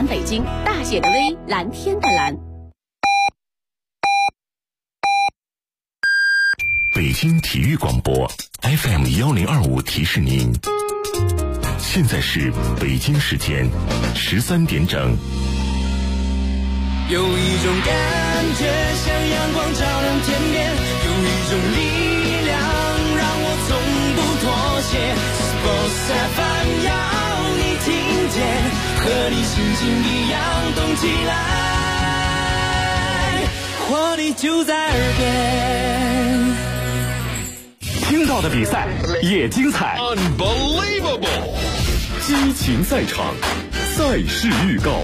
北京，大写的 V， 蓝天的蓝。 北京体育广播 FM1025 提示您，现在是北京时间13点整。 有一种感觉像阳光照亮天边，有一种力量让我从不妥协。Sports FM 要你听见，和你心情一样动起来，活力就在耳边。 听到的比赛也精彩 Unbelievable 激情赛场，赛事预告。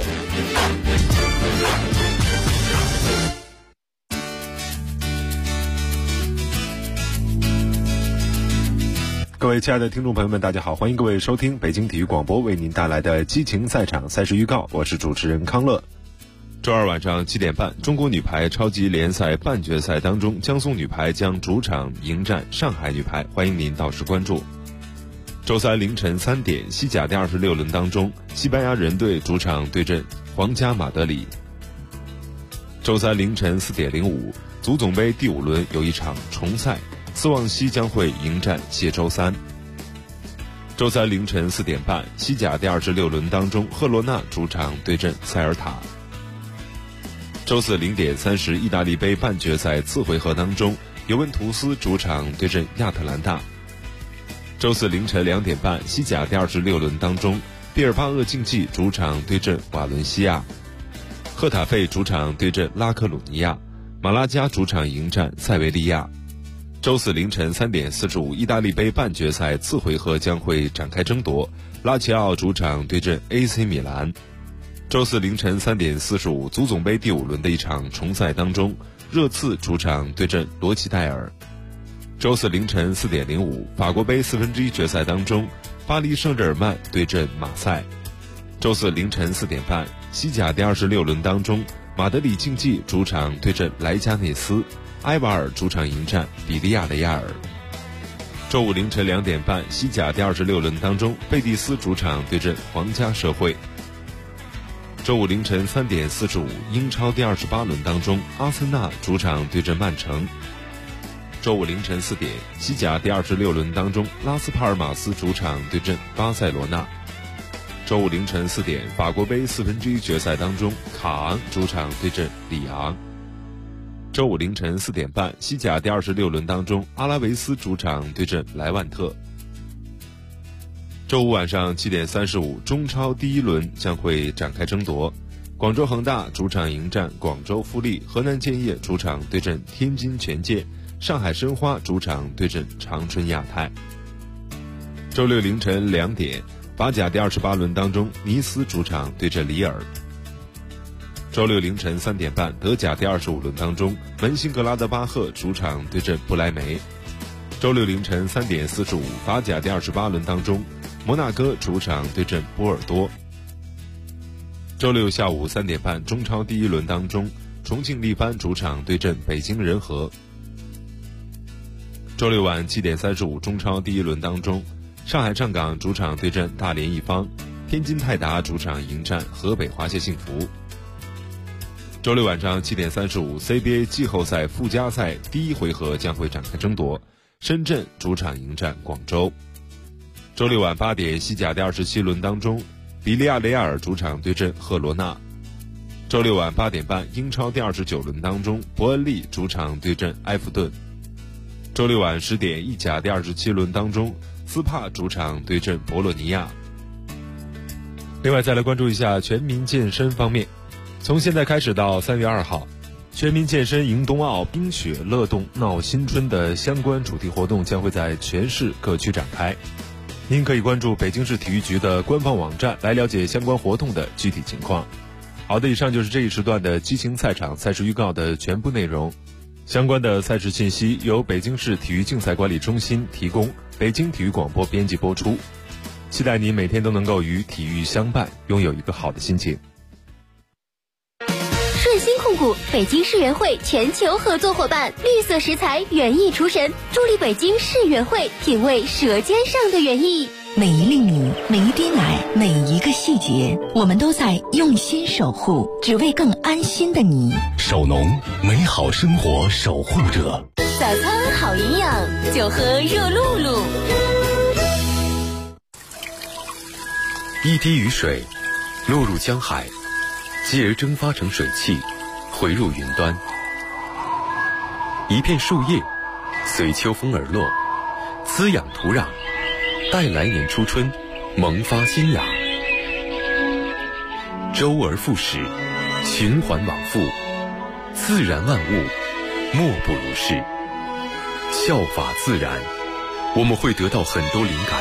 各位亲爱的听众朋友们，大家好，欢迎各位收听北京体育广播为您带来的激情赛场赛事预告，我是主持人康乐。周二晚上7点半，中国女排超级联赛半决赛当中，江苏女排将主场迎战上海女排，欢迎您到时关注。周三凌晨3点，西甲第26轮当中，西班牙人队主场对阵皇家马德里。周三凌晨4点05，足总杯第5轮有一场重赛，斯旺西将会迎战谢周三。周三凌晨4点半，西甲第26轮当中，赫罗纳主场对阵塞尔塔。周四0点30，意大利杯半决赛次回合当中，尤文图斯主场对阵亚特兰大。周四凌晨2点半，西甲第26轮当中，毕尔巴鄂竞技主场对阵瓦伦西亚，赫塔费主场对阵拉科鲁尼亚，马拉加主场迎战塞维利亚。周四凌晨3点45，意大利杯半决赛次回合将会展开争夺，拉齐奥主场对阵 AC 米兰。周四凌晨3点45，足总杯第5轮的一场重赛当中，热刺主场对阵罗齐代尔。周四凌晨4点05，法国杯1/4决赛当中，巴黎圣日耳曼对阵马赛。周四凌晨4点半，西甲第26轮当中，马德里竞技主场对阵莱加内斯，埃瓦尔主场迎战比利亚雷亚尔。周五凌晨2点半，西甲第26轮当中，贝蒂斯主场对阵皇家社会。周五凌晨3点45，英超第28轮当中，阿森纳主场对阵曼城。周五凌晨4点，西甲第26轮当中，拉斯帕尔马斯主场对阵巴塞罗那。周五凌晨4点，法国杯1/4决赛当中，卡昂主场对阵里昂。周五凌晨4点半，西甲第26轮当中，阿拉维斯主场对阵莱万特。周五晚上7点35，中超第1轮将会展开争夺，广州恒大主场迎战广州富力，河南建业主场对阵天津权健，上海申花主场对阵长春亚泰。周六凌晨2点，法甲第28轮当中，尼斯主场对阵里尔。周六凌晨3点半，德甲第25轮当中，门兴格拉德巴赫主场对阵不莱梅。周六凌晨3点45，法甲第28轮当中，摩纳哥主场对阵波尔多。周六下午3点半，中超第1轮当中，重庆力帆主场对阵北京人和。周六晚7点35，中超第1轮当中，上海上港主场对阵大连一方，天津泰达主场迎战河北华夏幸福。周六晚上7点35， CBA 季后赛附加赛第1回合将会展开争夺，深圳主场迎战广州。周六晚8点，西甲第27轮当中，比利亚雷亚尔主场对阵赫罗纳。周六晚8点半，英超第29轮当中，伯恩利主场对阵埃弗顿。周六晚10点，意甲第27轮当中，斯帕主场对阵博洛尼亚。另外再来关注一下全民健身方面，从现在开始到3月2号，全民健身迎冬奥冰雪乐动闹新春的相关主题活动将会在全市各区展开。您可以关注北京市体育局的官方网站来了解相关活动的具体情况。好的，以上就是这一时段的激情赛场赛事预告的全部内容。相关的赛事信息由北京市体育竞赛管理中心提供，北京体育广播编辑播出。期待你每天都能够与体育相伴，拥有一个好的心情。 顺鑫控股北京世园会全球合作伙伴，绿色食材园艺厨神，助力北京世园会品味舌尖上的园艺。 每一粒米，每一滴奶，每一个细节，我们都在用心守护，只为更安心的你。 守农，美好生活守护者。 早餐好营养，就喝热露露。 一滴雨水落入江海，继而蒸发成水汽，回入云端。一片树叶随秋风而落，滋养土壤，待来年初春萌发新芽。周而复始，循环往复，自然万物莫不如是。效法自然，我们会得到很多灵感。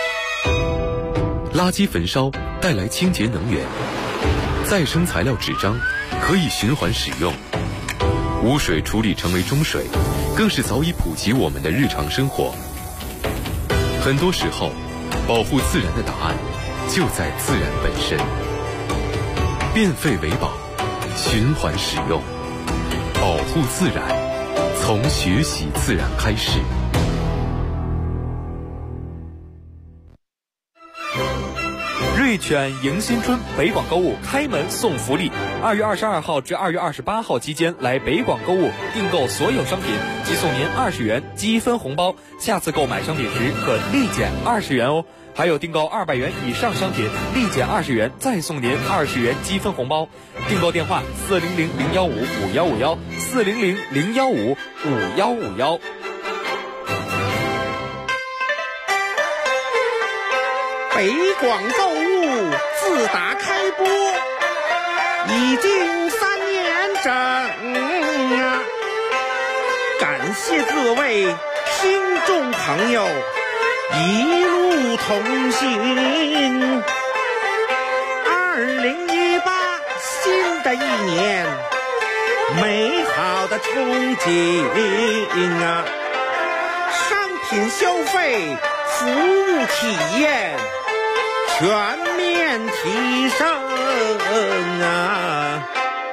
垃圾焚烧带来清洁能源，再生材料纸张可以循环使用，污水处理成为中水，更是早已普及我们的日常生活。很多时候，保护自然的答案就在自然本身。变废为宝，循环使用，保护自然，从学习自然开始。 瑞犬迎新春北广购物开门送福利，2月22号至2月28号期间来北广购物订购所有商品，即送您20元积分红包，下次购买商品时可立减20元哦。还有订购200元以上商品，立减20元，再送您20元积分红包。订购电话400-015-5151，400-015-5151。 北广购物自打开播已经3年整啊！感谢各位听众朋友一路同行。2018新的一年，美好的憧憬啊！商品消费，服务体验全面提升啊！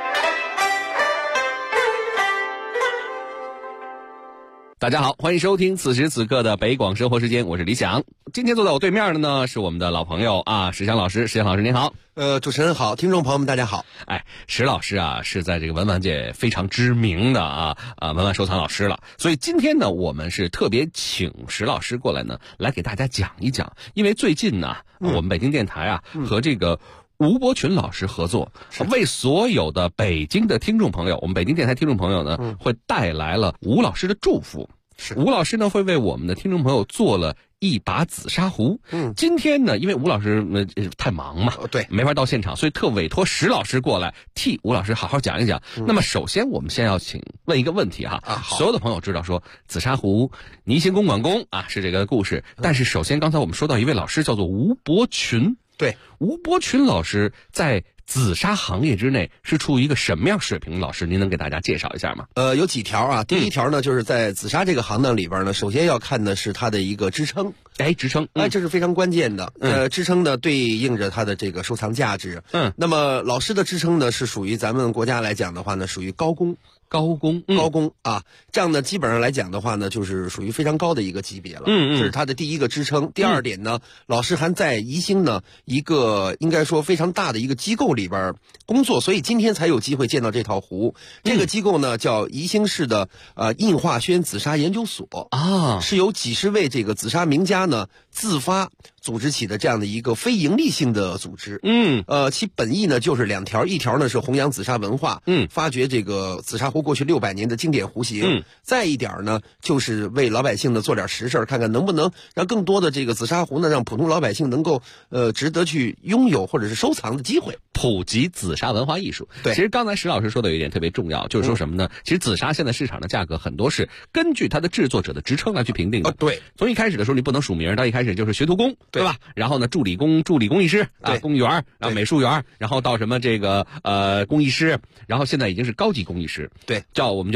大家好，欢迎收听此时此刻的北广生活时间，我是李想。今天坐在我对面的呢是我们的老朋友啊，石强老师。石强老师您好。 主持人好，听众朋友们大家好。 石老师啊是在这个文玩界非常知名的文玩收藏老师了，所以今天呢我们是特别请石老师过来呢来给大家讲一讲，因为最近呢我们北京电台和这个吴伯群老师合作，为所有的北京的听众朋友，我们北京电台听众朋友呢会带来了吴老师的祝福。吴老师呢会为我们的听众朋友做了一把紫砂壶。今天呢因为吴老师太忙嘛， 对， 没法到现场，所以特委托石老师过来替吴老师好好讲一讲。那么首先我们先要问一个问题所有的朋友知道说紫砂壶倪行公馆公是这个故事，但是首先刚才我们说到一位老师叫做吴伯群。 对， 吴伯群老师在紫砂行业之内是处于一个什么样水平？老师您能给大家介绍一下吗？ 有几条第一条呢就是在紫砂这个行当里边呢，首先要看的是它的一个支撑。 支撑， 这是非常关键的。支撑呢对应着它的这个收藏价值。那么老师的支撑呢是属于咱们国家来讲的话呢，属于高工这样呢基本上来讲的话呢就是属于非常高的一个级别了。这是它的第一个支撑。第二点呢，老师还在宜兴呢一个应该说非常大的一个机构里边工作，所以今天才有机会见到这套壶。这个机构呢叫宜兴市的印化轩紫砂研究所是由几十位这个紫砂名家呢自发组织起的这样的一个非盈利性的组织。其本意呢就是2条，一条呢是弘扬紫砂文化，发掘这个紫砂壶过去600年的经典壶型，再一点呢就是为老百姓呢做点实事，看看能不能让更多的这个紫砂壶呢让普通老百姓能够值得去拥有或者是收藏的机会， 普及紫砂文化艺术。 对， 其实刚才石老师说的有一点特别重要，就是说什么呢？其实紫砂现在市场的价格很多是根据它的制作者的职称来去评定的。 对， 从一开始的时候你不能署名，到一开始就是学徒工，对吧？然后呢助理工艺师工艺员，然后美术员，然后到什么这个工艺师，然后现在已经是高级工艺师。 对， 我们叫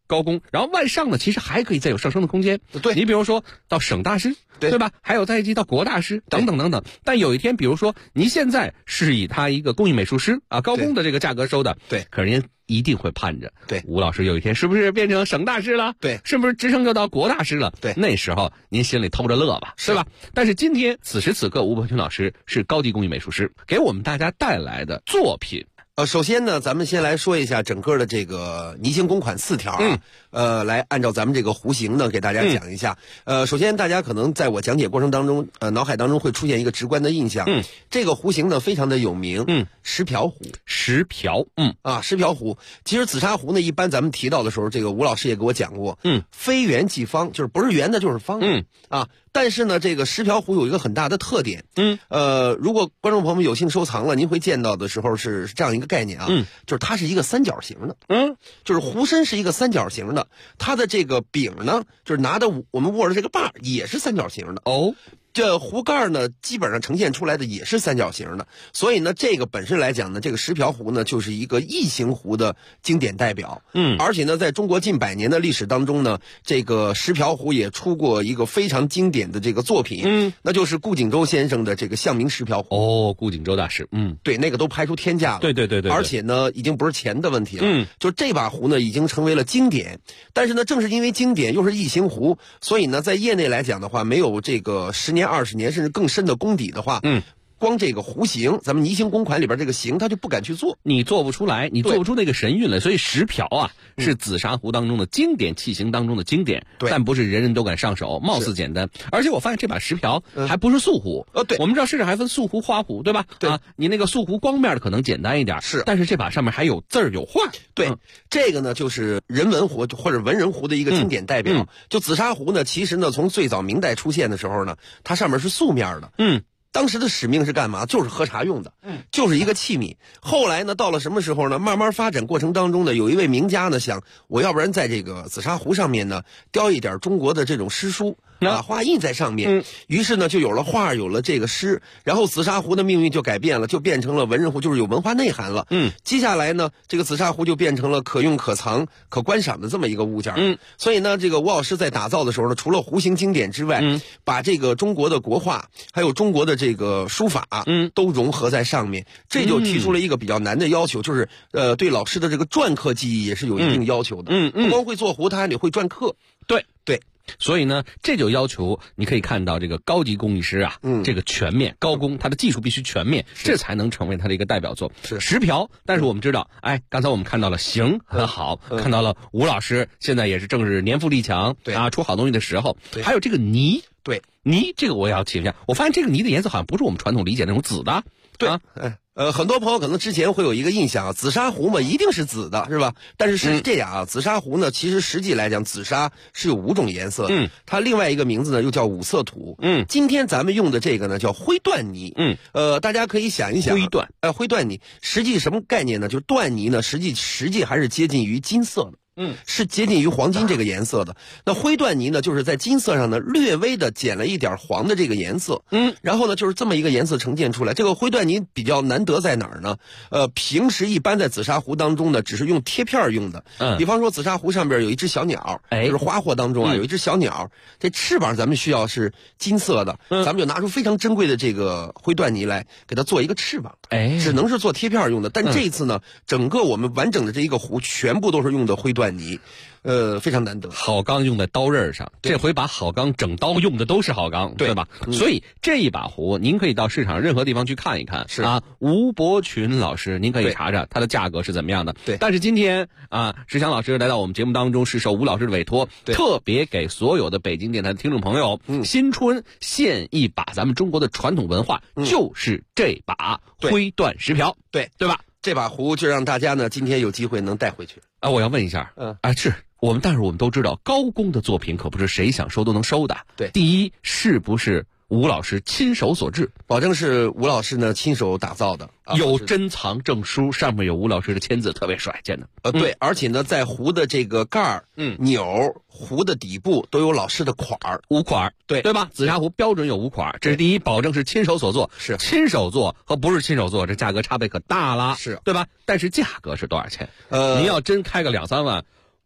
高工，然后万上呢，其实还可以再有上升的空间。 对， 你比如说到省大师，对吧？还有再一级到国大师等等等等。但有一天，比如说您现在是以他一个工艺美术师啊高工的这个价格收的， 对， 可是您一定会盼着， 对， 吴老师有一天是不是变成省大师了？ 对， 是不是职称就到国大师了？ 对， 那时候您心里偷着乐吧，对吧？但是今天此时此刻，吴伯群老师是高级工艺美术师，给我们大家带来的作品。 首先呢，咱们先来说一下整个的这个泥形工款4条来按照咱们这个弧形呢给大家讲一下。首先大家可能在我讲解过程当中，脑海当中会出现一个直观的印象。这个弧形呢非常的有名。石瓢壶。 石瓢。 石瓢壶。其实紫砂壶呢，一般咱们提到的时候，这个吴老师也给我讲过。非圆即方，就是不是圆的就是方。但是呢，这个石瓢壶有一个很大的特点。如果观众朋友们有幸收藏了，您会见到的时候是这样一个概念啊。就是它是一个三角形的。就是壶身是一个三角形的，它的这个柄呢，就是拿的我们握着这个把也是三角形的。这壶盖呢，基本上呈现出来的也是三角形的，所以呢，这个本身来讲呢，这个石瓢壶呢，就是一个异形壶的经典代表。而且呢，在中国近100年的历史当中呢，这个石瓢壶也出过一个非常经典的这个作品。那就是顾景舟先生的这个象名石瓢壶。 顾景舟大师。 对，那个都排出天价了。 对。 而且呢，已经不是钱的问题了。就这把壶呢，已经成为了经典。但是呢，正是因为经典又是异形壶，所以呢，在业内来讲的话，没有这个10年、20年甚至更深的功底的话，光这个弧形，咱们泥形工款里边这个形，他就不敢去做， 你做不出来，你做不出那个神韵来。所以石瓢啊，是紫砂壶当中的经典器型当中的经典，但不是人人都敢上手，貌似简单。而且我发现这把石瓢还不是素壶。 对， 我们知道市场还分素壶、花壶，对吧？ 对你那个素壶光面的可能简单一点，但是这把上面还有字儿有画。 对，这个呢就是人文壶或者文人壶的一个经典代表。就紫砂壶呢，其实呢从最早明代出现的时候呢，它上面是素面的。当时的使命是干嘛？就是喝茶用的，就是一个器皿。后来呢，到了什么时候呢？慢慢发展过程当中呢，有一位名家呢想，我要不然在这个紫砂壶上面呢雕一点中国的这种诗书。画印在上面。于是呢，就有了画，有了这个诗，然后紫砂壶的命运就改变了，就变成了文人壶，就是有文化内涵了。接下来呢，这个紫砂壶就变成了可用、可藏、可观赏的这么一个物件。所以呢，这个吴老师在打造的时候呢，除了弧形经典之外，把这个中国的国画，还有中国的这个书法，都融合在上面。这就提出了一个比较难的要求，就是对老师的这个篆刻技艺也是有一定要求的。不光会做壶，他还得会篆刻。对。 所以呢，这就要求你可以看到这个高级工艺师啊，这个全面高工，他的技术必须全面，这才能成为他的一个代表作。石瓢，但是我们知道，刚才我们看到了形很好，看到了吴老师现在也是正是年富力强出好东西的时候。还有这个泥，泥这个我也要请教，我发现这个泥的颜色好像不是我们传统理解那种紫的。 很多朋友可能之前会有一个印象啊，紫砂壶嘛一定是紫的，是吧？但是是这样啊，紫砂壶呢，其实实际来讲，紫砂是有5种颜色。它另外一个名字呢又叫五色土。今天咱们用的这个呢叫灰缎泥。大家可以想一想，灰缎泥实际什么概念呢？就是缎泥呢，实际还是接近于金色的。是接近于黄金这个颜色的。那灰缎泥呢，就是在金色上呢略微的减了一点黄的这个颜色。然后呢，就是这么一个颜色呈现出来。这个灰缎泥比较难得在哪儿呢？平时一般在紫砂壶当中呢，只是用贴片用的。比方说紫砂壶上边有一只小鸟，就是花货当中啊有一只小鸟，这翅膀咱们需要是金色的，咱们就拿出非常珍贵的这个灰缎泥来给它做一个翅膀。只能是做贴片用的。但这一次呢，整个我们完整的这一个壶全部都是用的灰缎泥。非常难得。 好钢用在刀刃上，这回把好钢整刀用的都是好钢，对吧？所以这一把壶，您可以到市场任何地方去看一看。 是啊，吴伯群老师，您可以查查它的价格是怎么样的。 对。 但是今天啊，石强老师来到我们节目当中，是受吴老师的委托，特别给所有的北京电台的听众朋友，新春献一把咱们中国的传统文化，就是这把灰缎石瓢，对吧？ 这把壶就让大家呢今天有机会能带回去啊！我要问一下，是但是我们都知道，高工的作品可不是谁想收都能收的。 对， 第一是不是吴老师亲手所制？ 保证是吴老师呢亲手打造的， 有珍藏证书，上面有吴老师的签字，特别帅，见的。 对，而且呢，在壶的这个盖儿、钮、壶的底部都有老师的款儿 ，5款，对吧？紫砂壶标准有5款，这是第一，保证是亲手所做。 是亲手做和不是亲手做，这价格差别可大了， 是对吧？但是价格是多少钱？您要真开个2-3万。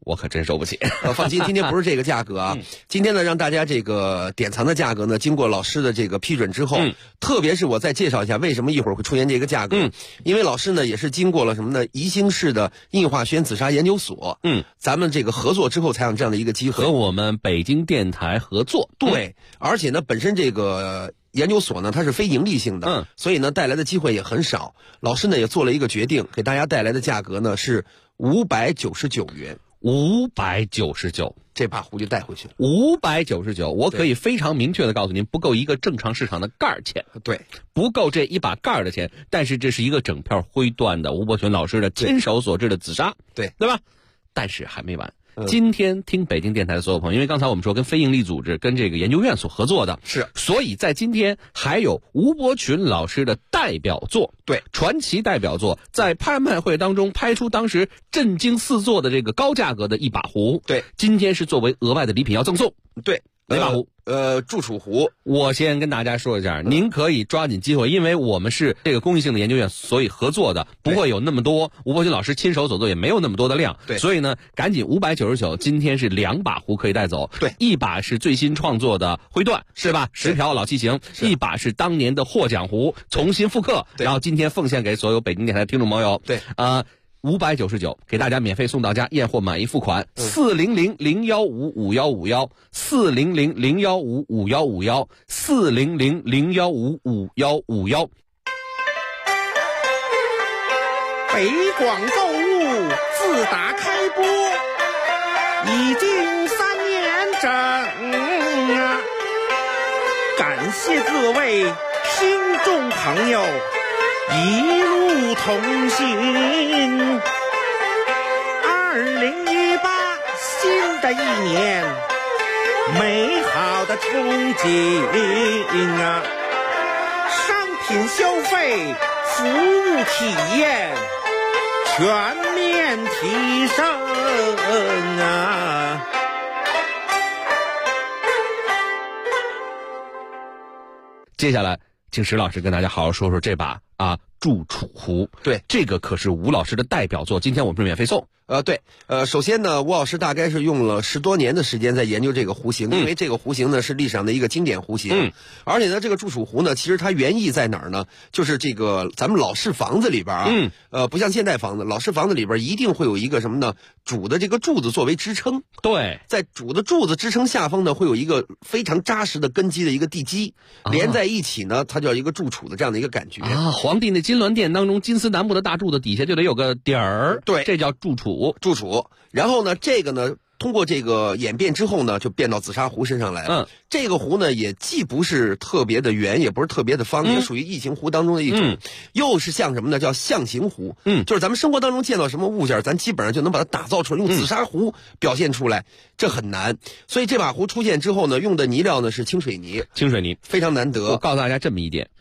我可真收不起。 放心，今天不是这个价格啊。今天呢，让大家这个典藏的价格呢，经过老师的这个批准之后，特别是我再介绍一下为什么一会儿会出现这个价格。因为老师呢也是经过了什么呢？宜兴市的印化学院紫砂研究所，咱们这个合作之后才有这样的一个机会， 和我们北京电台合作。 对，而且呢，本身这个研究所呢，它是非盈利性的，所以呢，带来的机会也很少。老师呢也做了一个决定，给大家带来的价格呢是599元。 599， 这把壶就带回去了。 599，我可以非常明确的告诉您，不够一个正常市场的盖儿钱。 对， 不够这一把盖儿的钱。但是这是一个整片灰缎的吴伯群老师的亲手所制的紫砂，对吧？但是还没完。今天听北京电台的所有朋友，因为刚才我们说跟非营利组织、跟这个研究院所合作的， 是， 所以在今天还有吴伯群老师的代表作， 对， 传奇代表作，在拍卖会当中拍出当时震惊四座的这个高价格的一把壶， 对， 今天是作为额外的礼品要赠送， 对， 哪把壶？ 祝楚壶。 我先跟大家说一下，您可以抓紧机会，因为我们是这个公益性的研究院，所以合作的不会有那么多，吴伯群老师亲手所做也没有那么多的量， 对， 所以呢，赶紧599，今天是2把壶可以带走， 对， 一把是最新创作的灰缎，是吧？10条老器型，一把是当年的获奖壶，重新复刻，然后今天奉献给所有北京电台的听众朋友， 对 ，599给大家免费送到家，验货满意付款 ，400-015-5151，400-015-5151，400-015-5151。 北广购物自打开播已经3年整啊，感谢各位听众朋友一路同行。2018新的一年，美好的憧憬啊！商品消费、服务体验全面提升啊！ 接下来，请石老师跟大家好好说说这把祝楚壶。 对， 这个可是吴老师的代表作，今天我们是免费送。 对，首先呢，吴老师大概是用了10多年的时间在研究这个壶型，因为这个壶型呢是历史上的一个经典壶型，而且呢，这个祝楚壶呢，其实它原意在哪儿呢？就是这个咱们老式房子里边不像现代房子，老式房子里边一定会有一个什么呢？主的这个柱子作为支撑， 对， 在主的柱子支撑下方呢，会有一个非常扎实的根基的一个地基，连在一起呢，它叫一个柱础的这样的一个感觉啊。皇帝那金銮殿当中金丝楠木的大柱子底下就得有个底儿， 对， 这叫柱础。 然后呢，这个呢，通过这个演变之后呢，就变到紫砂壶身上来了。这个壶呢，也既不是特别的圆，也不是特别的方，也属于异形壶当中的一种，又是像什么呢？叫象形壶。就是咱们生活当中见到什么物件，咱基本上就能把它打造出来，用紫砂壶表现出来，这很难。所以这把壶出现之后呢，用的泥料呢是清水泥，非常难得。 我告诉大家这么一点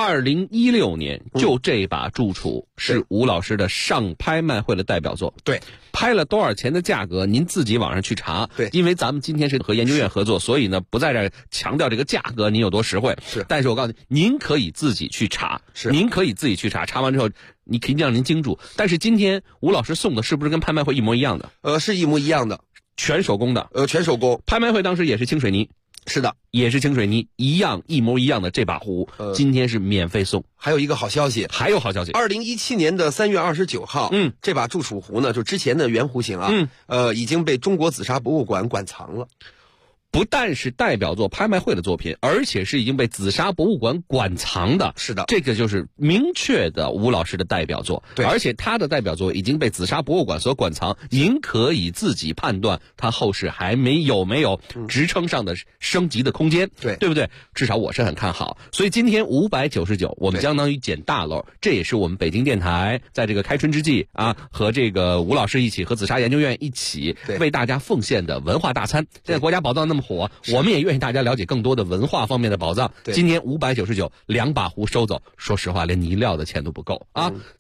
，2016年就这把祝楚是吴老师的上拍卖会的代表作。 对。 拍了多少钱的价格，您自己网上去查。 对， 因为咱们今天是和研究院合作，所以呢不在这强调这个价格您有多实惠。 是， 但是我告诉您可以自己去查。您可以自己去查，查完之后你肯定让您惊住。但是今天吴老师送的是不是跟拍卖会一模一样的？ 是一模一样的， 全手工的。 全手工。 拍卖会当时也是清水泥。 是的， 也是清水泥，一模一样的这把壶，今天是免费送。 还有一个好消息，2017年的3月29号，这把祝楚壶呢，就之前的原壶型已经被中国紫砂博物馆馆藏了。 不但是代表作拍卖会的作品，而且是已经被紫砂博物馆馆藏的。 是的， 这个就是明确的吴老师的代表作。 对， 而且他的代表作已经被紫砂博物馆所馆藏，您可以自己判断他后世还没有职称上的升级的空间。对不对？至少我是很看好。所以今天599，我们相当于捡大漏，这也是我们北京电台在这个开春之际和这个吴老师一起，和紫砂研究院一起为大家奉献的文化大餐。现在国家宝藏那么火，我们也愿意大家了解更多的文化方面的宝藏。今天599，2把壶收走，说实话连泥料的钱都不够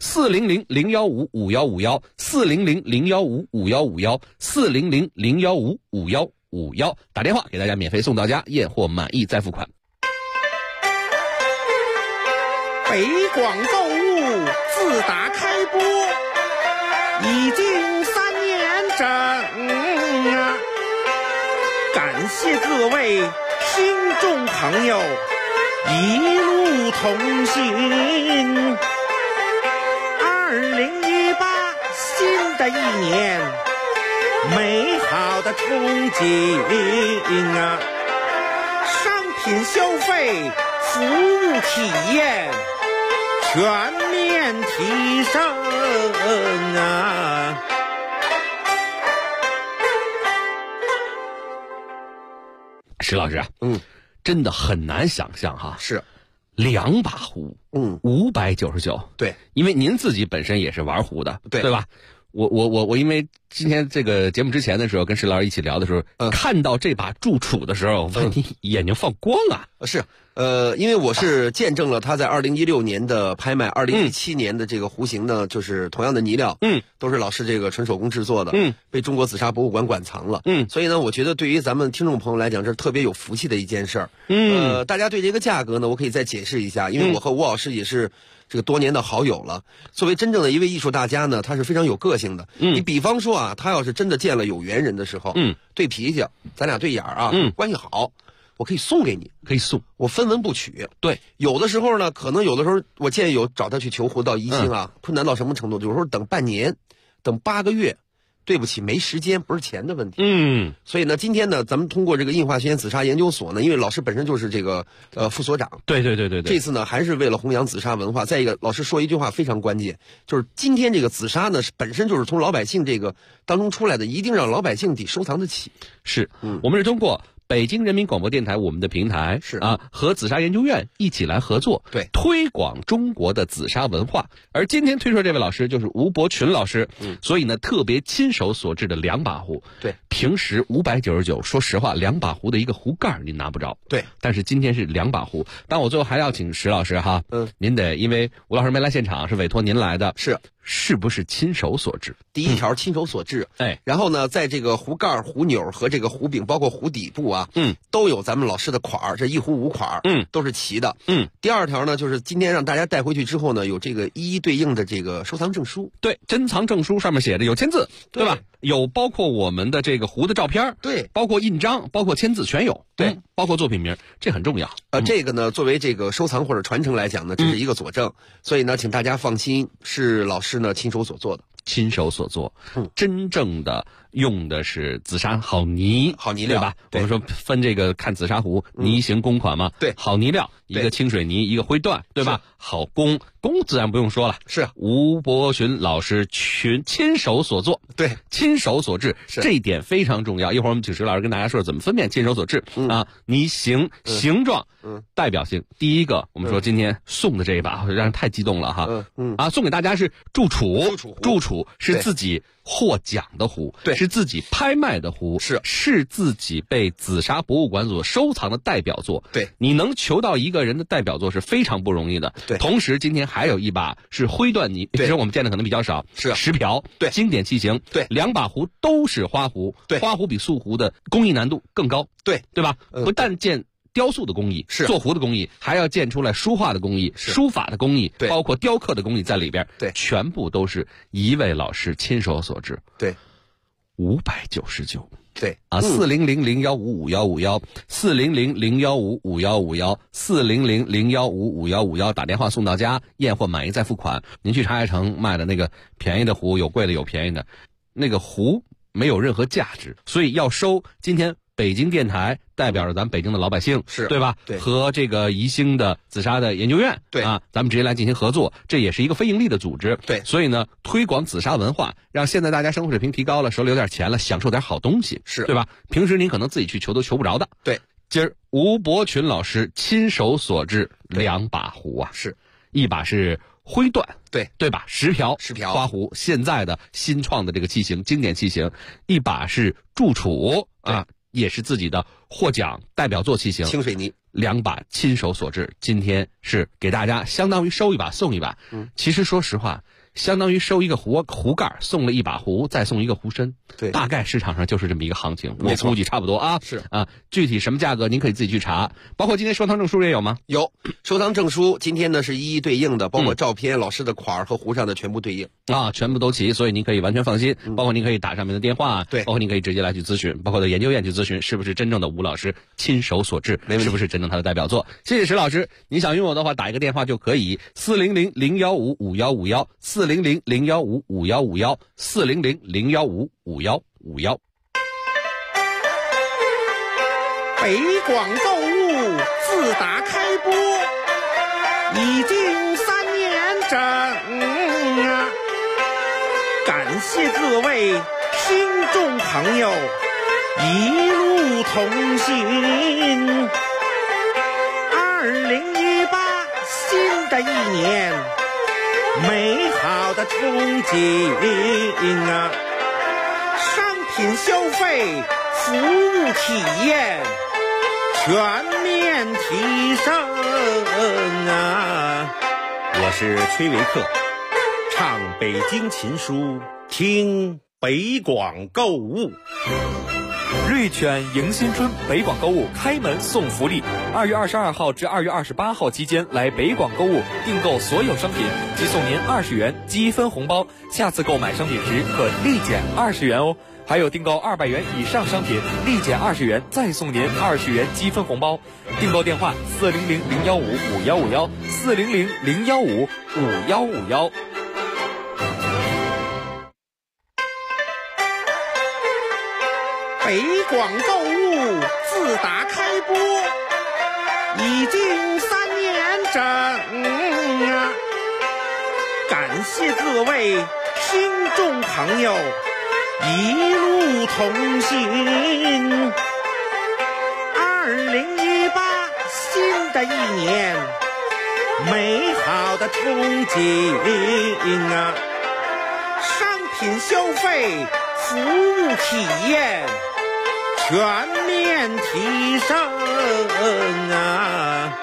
400-015-5151，400-015-5151，400-015-5151，打电话给大家免费送到家，验货满意再付款。 北广购物自打开播已经3年整。 谢各位听众朋友一路同行。2018新的一年，美好的憧憬啊！商品消费、服务体验全面提升啊！ 石老师，真的很难想象哈， 是 2把壶，599， 对， 因为您自己本身也是玩壶的， 对吧？我因为今天这个节目之前的时候跟石老师一起聊的时候，看到这把祝楚的时候，我发现你眼睛放光啊！ 是，因为我是见证了他在2016年的拍卖，2017年的这个壶形呢，就是同样的泥料，都是老师这个纯手工制作的，被中国紫砂博物馆馆藏了，所以呢，我觉得对于咱们听众朋友来讲，这是特别有福气的一件事儿。大家对这个价格呢，我可以再解释一下，因为我和吴老师也是这个多年的好友了。作为真正的一位艺术大家呢，他是非常有个性的。你比方说啊，他要是真的见了有缘人的时候，对脾气，咱俩对眼儿啊，关系好，我可以送给你， 可以送， 我分文不取。 对， 有的时候呢，可能有的时候我建议有找他去求壶到宜兴啊，困难到什么程度？有时候等半年，等8个月。对不起，没时间，不是钱的问题。所以呢，今天呢，咱们通过这个印化学院紫砂研究所呢，因为老师本身就是这个副所长， 对， 这次呢还是为了弘扬紫砂文化。再一个，老师说一句话非常关键，就是今天这个紫砂呢，本身就是从老百姓这个当中出来的，一定让老百姓得收藏得起。 是，我们是通过北京人民广播电台我们的平台是啊，和紫砂研究院一起来合作， 对， 推广中国的紫砂文化。而今天推出这位老师就是吴伯群老师，所以呢，特别亲手所制的2把壶， 对， 平时599，说实话，2把壶的一个壶盖您拿不着， 对， 但是今天是2把壶。但我最后还要请石老师哈，您得因为吴老师没来现场，是委托您来的，是不是亲手所制？ 第一条亲手所制，然后呢，在这个壶盖、壶钮和这个壶柄，包括壶底部啊，都有咱们老师的款儿，这一壶5款儿，都是齐的，第二条呢，就是今天让大家带回去之后呢，有这个一一对应的这个收藏证书， 对，珍藏证书上面写着有签字，对吧？有包括我们的这个壶的照片， 对， 包括印章，包括签字全有， 对， 包括作品名，这很重要。 这个呢，作为这个收藏或者传承来讲呢，这是一个佐证，所以呢，请大家放心，是老师呢亲手所做的。 亲手所做，真正的用的是紫砂好泥， 好泥料， 对吧？我们说分这个看紫砂壶泥形公款嘛， 对， 好泥料，一个清水泥，一个灰缎，对吧？好工自然不用说了， 是吴伯群老师亲手所做， 对， 亲手所制，这一点非常重要。一会儿我们请石老师跟大家说怎么分辨亲手所制啊，泥形、形状、代表性。第一个，我们说今天送的这一把，让人太激动了哈，送给大家是祝楚，祝楚是自己获奖的壶， 对， 是自己拍卖的壶，是自己被紫砂博物馆所收藏的代表作。 对， 你能求到一个人的代表作是非常不容易的。 对， 同时今天还有一把是灰缎泥，其实我们见的可能比较少， 是石瓢， 对， 经典器型， 对 ，2把壶都是花壶， 对， 花壶比素壶的工艺难度更高， 对吧？不但见雕塑的工艺， 是做壶的工艺，还要见出来书画的工艺、书法的工艺， 对， 包括雕刻的工艺在里边， 对， 全部都是一位老师亲手所制， 对 ，599， 对啊，400-015-5151，400-015-5151，400-015-5151，打电话送到家，验货满意再付款。您去茶叶城卖的那个便宜的壶，有贵的有便宜的，那个壶没有任何价值，所以要收今天北京电台代表着咱北京的老百姓， 是对吧？ 对， 和这个宜兴的紫砂的研究院， 对啊，咱们直接来进行合作，这也是一个非盈利的组织， 对。 所以呢，推广紫砂文化，让现在大家生活水平提高了，手里有点钱了，享受点好东西， 是对吧？平时您可能自己去求都求不着的， 对。 今儿吴伯群老师亲手所制2把壶啊， 是一把是灰缎，对吧？石瓢花壶，现在的新创的这个器型，经典器型，一把是祝楚啊，也是自己的获奖代表作器型， 清水泥 ，2把亲手所制。今天是给大家相当于收一把送一把。其实说实话， 相当于收一个壶盖，送了一把壶，再送一个壶身。 对， 大概市场上就是这么一个行情，我估计差不多啊。 是啊，具体什么价格您可以自己去查。包括今天收藏证书也有吗？ 有，收藏证书今天呢是一一对应的，包括照片、老师的款儿和壶上的全部对应啊，全部都齐，所以您可以完全放心。包括您可以打上面的电话， 对， 包括您可以直接来去咨询，包括到研究院去咨询，是不是真正的吴老师亲手所制，是不是真正他的代表作？谢谢石老师，您想拥有的话，打一个电话就可以，400-015-5151，400-015-5151，400-015-5151。 北广购物自打开播已经3年整啊，感谢各位听众朋友一路同行。2018新的一年，美好的憧憬啊，商品消费、服务体验全面提升啊！我是崔维克，唱北京琴书，听北广购物。 瑞犬迎新春北广购物开门送福利，2月22号至2月28号期间来北广购物订购所有商品，即送您20元积分红包，下次购买商品时可立减20元哦。还有订购200元以上商品，立减20元，再送您20元积分红包。订购电话400-015-5151，400-015-5151。 北广购物自打开播已经3年整啊，感谢各位听众朋友一路同行。2018新的一年，美好的憧憬啊，商品消费、服务体验全面提升啊！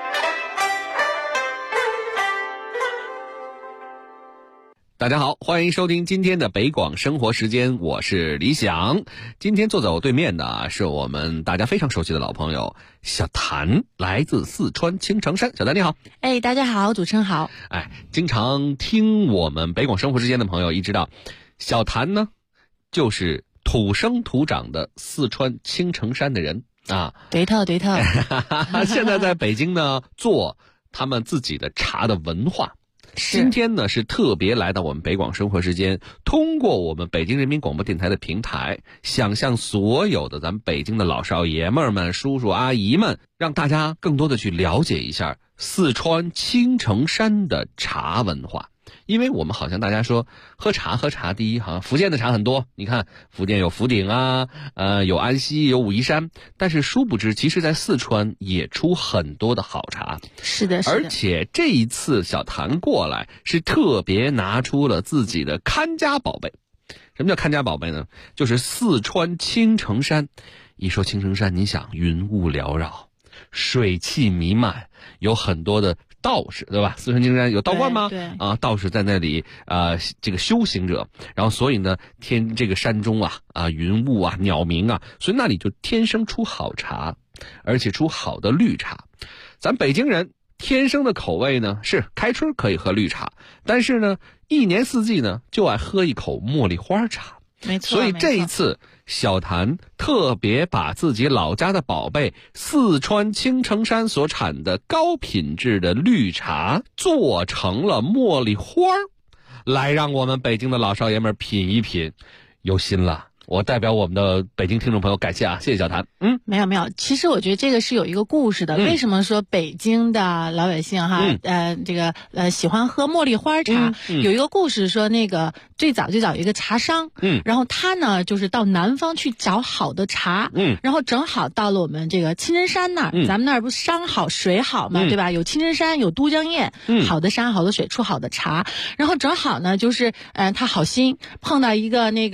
大家好，欢迎收听今天的北广生活时间，我是李想。今天坐在我对面的是我们大家非常熟悉的老朋友小谭，来自四川青城山。小谭你好。 大家好，主持人好。 经常听我们北广生活时间的朋友一知道，小谭呢就是土生土长的四川青城山的人啊。 对头。 现在在北京呢做他们自己的茶的文化。今天呢是特别来到我们北广生活时间，通过我们北京人民广播电台的平台，想向所有的咱们北京的老少爷们们、叔叔阿姨们，让大家更多的去了解一下四川青城山的茶文化。因为我们好像大家说喝茶，第一好像福建的茶很多，你看福建有福鼎啊，有安溪，有武夷山，但是殊不知其实在四川也出很多的好茶。 是的。 而且这一次小谭过来是特别拿出了自己的看家宝贝。什么叫看家宝贝呢？就是四川青城山。一说青城山，你想云雾缭绕，水汽弥漫，有很多的道士，对吧？四川青城山有道观吗？ 对道士在那里这个修行者，然后所以呢这个山中云雾鸟鸣所以那里就天生出好茶，而且出好的绿茶。咱北京人天生的口味呢是开春可以喝绿茶，但是呢一年四季呢就爱喝一口茉莉花茶。 没错。 所以这一次小谭特别把自己老家的宝贝四川青城山所产的高品质的绿茶做成了茉莉花，来让我们北京的老少爷们品一品。有心了，我代表我们的北京听众朋友感谢谢谢小谭。 没有，其实我觉得这个是有一个故事的。为什么说北京的老百姓喜欢喝茉莉花茶？有一个故事说，那个最早有一个茶商，然后他呢就是到南方去找好的茶，然后正好到了我们这个青城山那儿，咱们那儿不是山好水好嘛，对吧？有青城山，有都江堰，好的山好的水出好的茶，然后正好呢就是他好心碰到一个那个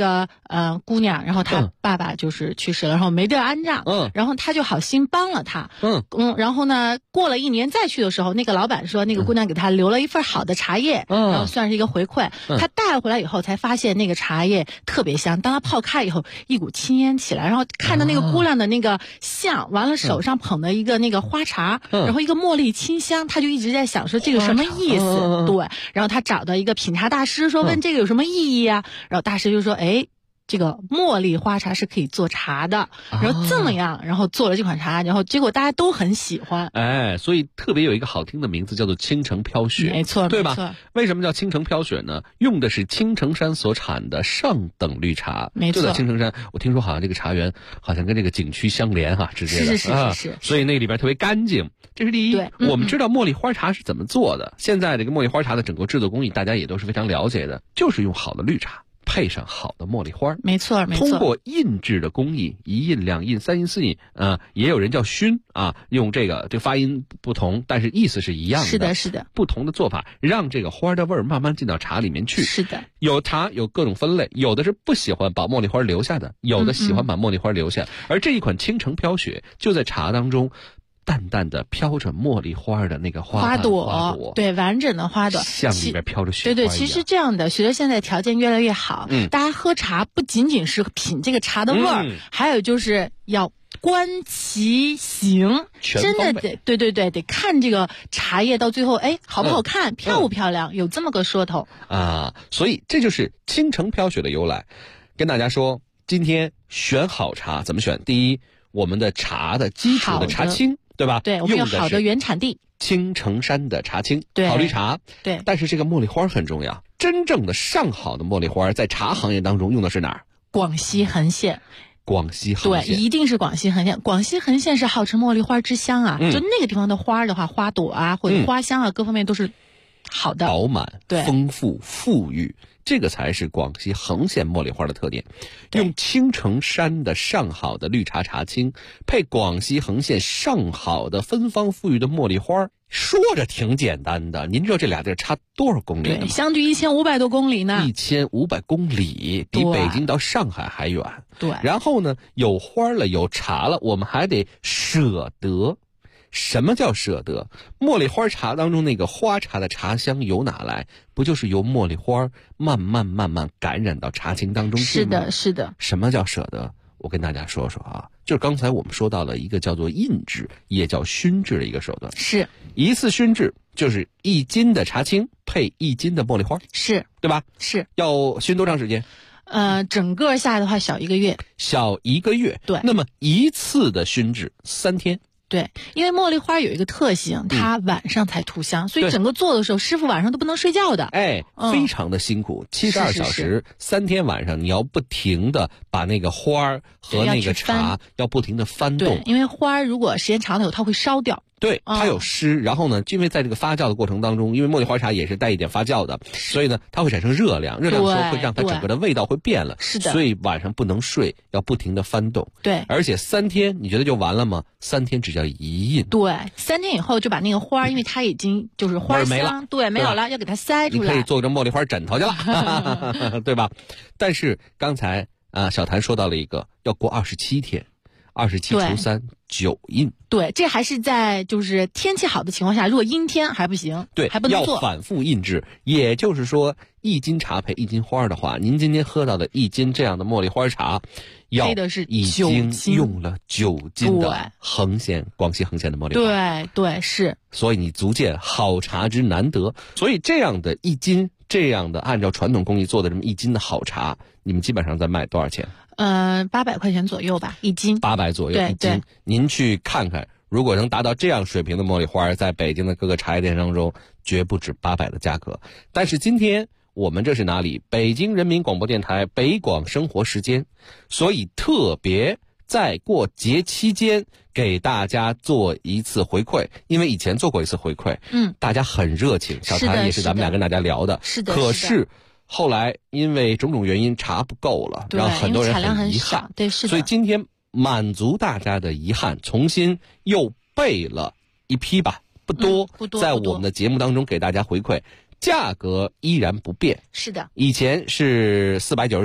姑娘，然后她爸爸就是去世了，然后没地儿安葬，然后他就好心帮了她，然后呢，过了1年再去的时候，那个老板说那个姑娘给他留了一份好的茶叶，然后算是一个回馈。他带回来以后才发现那个茶叶特别香，当他泡开以后，一股青烟起来，然后看到那个姑娘的那个像，完了手上捧的一个那个花茶，然后一个茉莉清香，他就一直在想说这个什么意思？对，然后他找到一个品茶大师说问这个有什么意义啊？然后大师就说这个茉莉花茶是可以做茶的，然后这么样，然后做了这款茶，然后结果大家都很喜欢。 所以特别有一个好听的名字叫做青城飘雪， 没错， 对吧？为什么叫青城飘雪呢？用的是青城山所产的上等绿茶， 没错。 就在青城山，我听说好像这个茶园好像跟这个景区相连直接的， 是。 所以那里边特别干净，这是第一。我们知道茉莉花茶是怎么做的，现在这个茉莉花茶的整个制作工艺，大家也都是非常了解的，就是用好的绿茶。配上好的茉莉花， 没错。 通过印制的工艺，1印、2印、3印、4印，也有人叫熏用这个发音不同，但是意思是一样的。 是的。 不同的做法，让这个花的味儿慢慢进到茶里面去。 是的。 有茶有各种分类，有的是不喜欢把茉莉花留下的，有的喜欢把茉莉花留下。而这一款青城飘雪就在茶当中。淡淡的飘着茉莉花的那个花朵， 对，完整的花朵， 像里边飘着雪花一样。 对，其实这样的，随着现在条件越来越好，大家喝茶不仅仅是品这个茶的味儿，还有就是要观其形，真的得看这个茶叶到最后，好不好看，漂不漂亮，有这么个说头所以这就是青城飘雪的由来。跟大家说，今天选好茶怎么选？第一，我们的茶的基础的茶青。对吧？ 对，我们有好的原产地， 青城山的茶青， 对， 好绿茶， 对。 但是这个茉莉花很重要，真正的上好的茉莉花，在茶行业当中用的是哪儿？ 广西横县。 广西横县， 对，一定是广西横县。广西横县是号称茉莉花之乡就那个地方的花的话，花朵或者花香各方面都是好的， 饱满、 对， 丰富、富裕。这个才是广西横县茉莉花的特点，用青城山的上好的绿茶茶青，配广西横县上好的芬芳馥郁的茉莉花，说着挺简单的，您知道这俩地儿差多少公里呢？ 对，相距1500多公里呢。 1500公里，比北京到上海还远。 对。 然后呢，有花了，有茶了，我们还得舍得。什么叫舍得？茉莉花茶当中那个花茶的茶香由哪来？不就是由茉莉花慢慢感染到茶青当中去吗？ 是的。 什么叫舍得？我跟大家说说就是刚才我们说到了一个叫做印制，也叫熏制的一个手段。 是一次熏制就是1斤的茶青配1斤的茉莉花， 是对吧？ 是。 要熏多长时间？ 整个下来的话小1个月。 小1个月。 对。 那么一次的熏制3天。 对，因为茉莉花有一个特性，它晚上才吐香，所以整个做的时候，师傅晚上都不能睡觉的。 非常的辛苦，72小时，3天晚上你要不停的把那个花和那个茶要不停的翻动。 对，因为花如果时间长了以后，它会烧掉。 对，它有湿，然后呢，因为在这个发酵的过程当中，因为茉莉花茶也是带一点发酵的，所以呢，它会产生热量，热量的时候会让它整个的味道会变了。 是的。 所以晚上不能睡，要不停的翻动。 对。 而且3天，你觉得就完了吗？3天只叫1印。 对，3天以后就把那个花，因为它已经就是花香， 没了， 对，没有了，要给它塞出来。 你可以做成茉莉花枕头去了，对吧？但是刚才小谭说到了一个，要过27天。27除3 9印。 对，这还是在就是天气好的情况下，如果阴天还不行， 对， 还不能做。 要反复印制，也就是说1斤茶配1斤花的话，您今天喝到的1斤这样的茉莉花茶，要已经用了9斤的广西横县的茉莉花。 对，是。 所以你足见好茶之难得。所以这样的1斤，这样的按照传统工艺做的这么1斤的好茶，你们基本上在卖多少钱 ？800块钱左右吧，1斤。 800左右1斤。您去看看，如果能达到这样水平的茉莉花，在北京的各个茶叶店当中，绝不止800的价格。但是今天我们这是哪里？北京人民广播电台北广生活时间，所以特别在过节期间给大家做一次回馈，因为以前做过一次回馈，大家很热情，小谭也是咱们俩跟大家聊的， 是的。 可是后来因为种种原因茶不够了，让很多人很遗憾。 对，是的。 所以今天满足大家的遗憾，重新又备了一批吧，不多，在我们的节目当中给大家回馈，价格依然不变。 是的， 以前是499，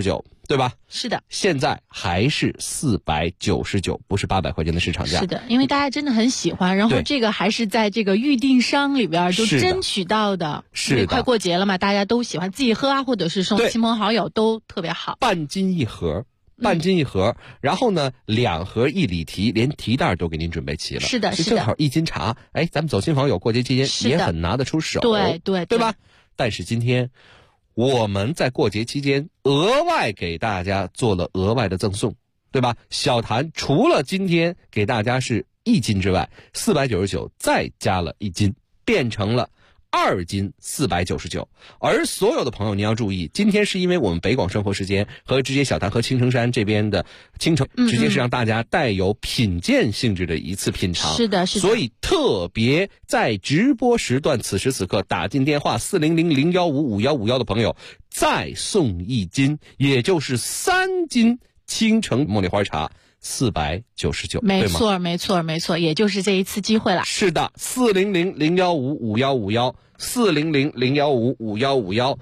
对吧？ 是的， 现在还是499，不是800块钱的市场价。 是的，因为大家真的很喜欢，然后这个还是在这个预订商里边就争取到的。 是的， 快过节了嘛，大家都喜欢自己喝啊，或者是送亲朋好友都特别好。 半斤一盒。然后呢，2盒1里提，连提袋都给您准备齐了。 是的， 正好1斤茶，哎，咱们走亲访友过节期间也很拿得出手，对吧？但是今天我们在过节期间额外给大家做了额外的赠送，对吧？小谭除了今天给大家是1斤之外，499再加了1斤，变成了2斤499。而所有的朋友您要注意，今天是因为我们北广生活时间和直接小谭和青城山这边的青城直接是让大家带有品鉴性质的一次品尝。 是的， 所以特别在直播时段此时此刻打进电话40001555151的朋友再送1斤，也就是3斤青城茉莉花茶499， 没错，也就是这一次机会了。 是的，40001555151 400015551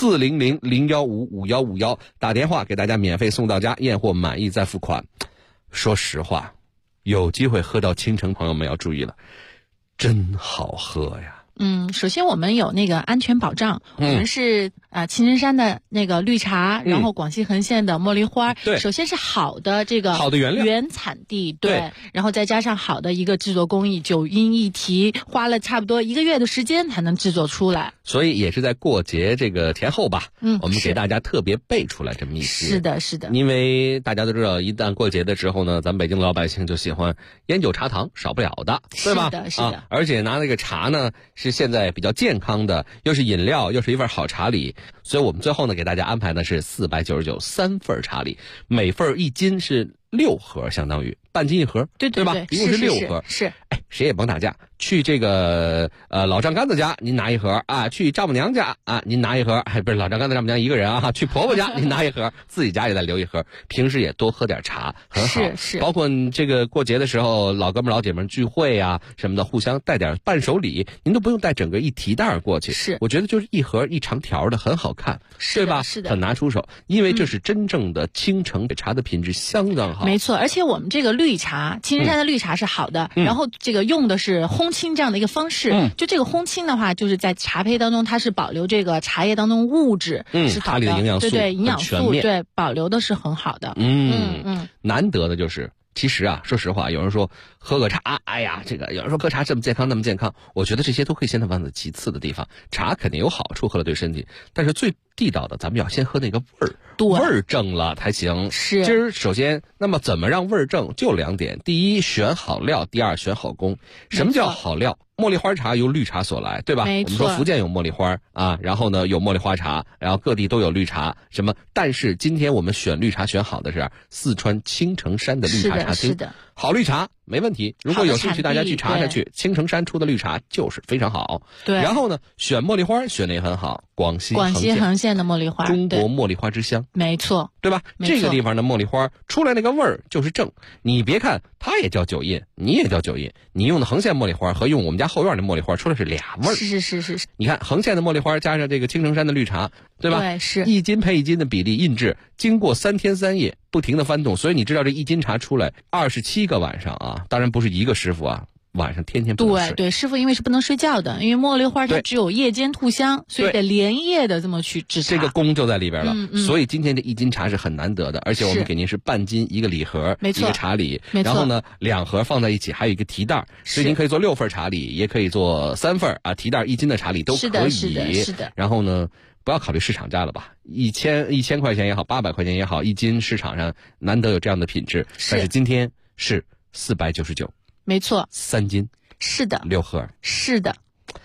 400015551打电话给大家免费送到家，验货满意再付款。说实话，有机会喝到青城朋友们要注意了，真好喝呀。 首先我们有那个安全保障，我们是青城山的那个绿茶，然后广西恒县的茉莉花，首先是好的这个好的原料原产地，对，然后再加上好的一个制作工艺，9音1提，花了差不多1个月的时间才能制作出来， 所以也是在过节这个前后吧，我们给大家特别备出来这么一些。 是的， 因为大家都知道，一旦过节的时候呢，咱们北京的老百姓就喜欢烟酒茶糖，少不了的，对吧？ 是的， 而且拿那个茶呢是现在比较健康的，又是饮料，又是一份好茶礼，所以我们最后呢给大家安排的是499 3份茶礼，每份1斤是6盒，相当于半斤一盒，对吧？一共是6盒。 是， 哎，谁也甭打架，去这个老丈杆子家您拿1盒啊，去丈母娘家啊您拿1盒，不是老丈杆子丈母娘一个人啊，去婆婆家您拿1盒，自己家也再留1盒，平时也多喝点茶，很好。 是， 包括这个过节的时候，老哥们老姐们聚会啊什么的，互相带点伴手礼，您都不用带整个1提袋过去。 是， 我觉得就是1盒1长条的，很好看，对吧？ 是的， 很拿出手，因为这是真正的青城茶的品质相当好。 没错，而且我们这个绿茶，青城山的绿茶是好的，然后这个用的是烘青这样的一个方式，就这个烘青的话，就是在茶胚当中它是保留这个茶叶当中物质，是好的， 它里的营养素， 对营养素，对保留的是很好的。 难得的就是。其实啊，说实话，有人说喝个茶，哎呀，这个有人说喝茶这么健康那么健康，我觉得这些都可以先放在其次的地方。茶肯定有好处，喝了对身体，但是最地道的，咱们要先喝那个味儿，味儿正了才行。 是。 今儿首先，那么怎么让味儿正？就2点：第一，选好料；第二，选好工。什么叫好料？茉莉花茶由绿茶所来，对吧？我们说福建有茉莉花啊，然后呢有茉莉花茶，然后各地都有绿茶，什么？但是今天我们选绿茶选好的是四川青城山的绿茶茶厅， 是的， 好绿茶没问题。如果有兴趣，大家去查查去，青城山出的绿茶就是非常好。 对。 然后呢，选茉莉花选的也很好，广西恒县的茉莉花， 中国茉莉花之乡， 没错， 对吧？这个地方的茉莉花出来那个味儿就是正。你别看它也叫9印，你也叫9印，你用的恒县茉莉花和用我们家后院的茉莉花出来是俩味儿。 是。 你看恒县的茉莉花加上这个青城山的绿茶，对吧？ 对，是 1斤配1斤的比例印制，经过3天3夜不停的翻动，所以你知道这1斤茶出来27个晚上啊，当然不是一个师傅啊。晚上天天不能睡。 对，师傅因为是不能睡觉的，因为茉莉花它只有夜间吐香，所以得连夜的这么去制茶。 这个功就在里边了。所以今天这1斤茶是很难得的，而且我们给您是半斤一个礼盒， 没错， 一个茶礼，然后呢2盒放在一起，还有一个提袋，所以您可以做6份茶礼，也可以做3份啊，提袋1斤的茶礼都可以。 是的。 然后呢，不要考虑市场价了吧，1000块钱也好，800块钱也好，1斤市场上难得有这样的品质，但是今天是499， 没错 ，3斤。 是的 ，6盒。 是的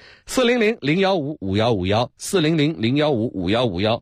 ，400015551 4000155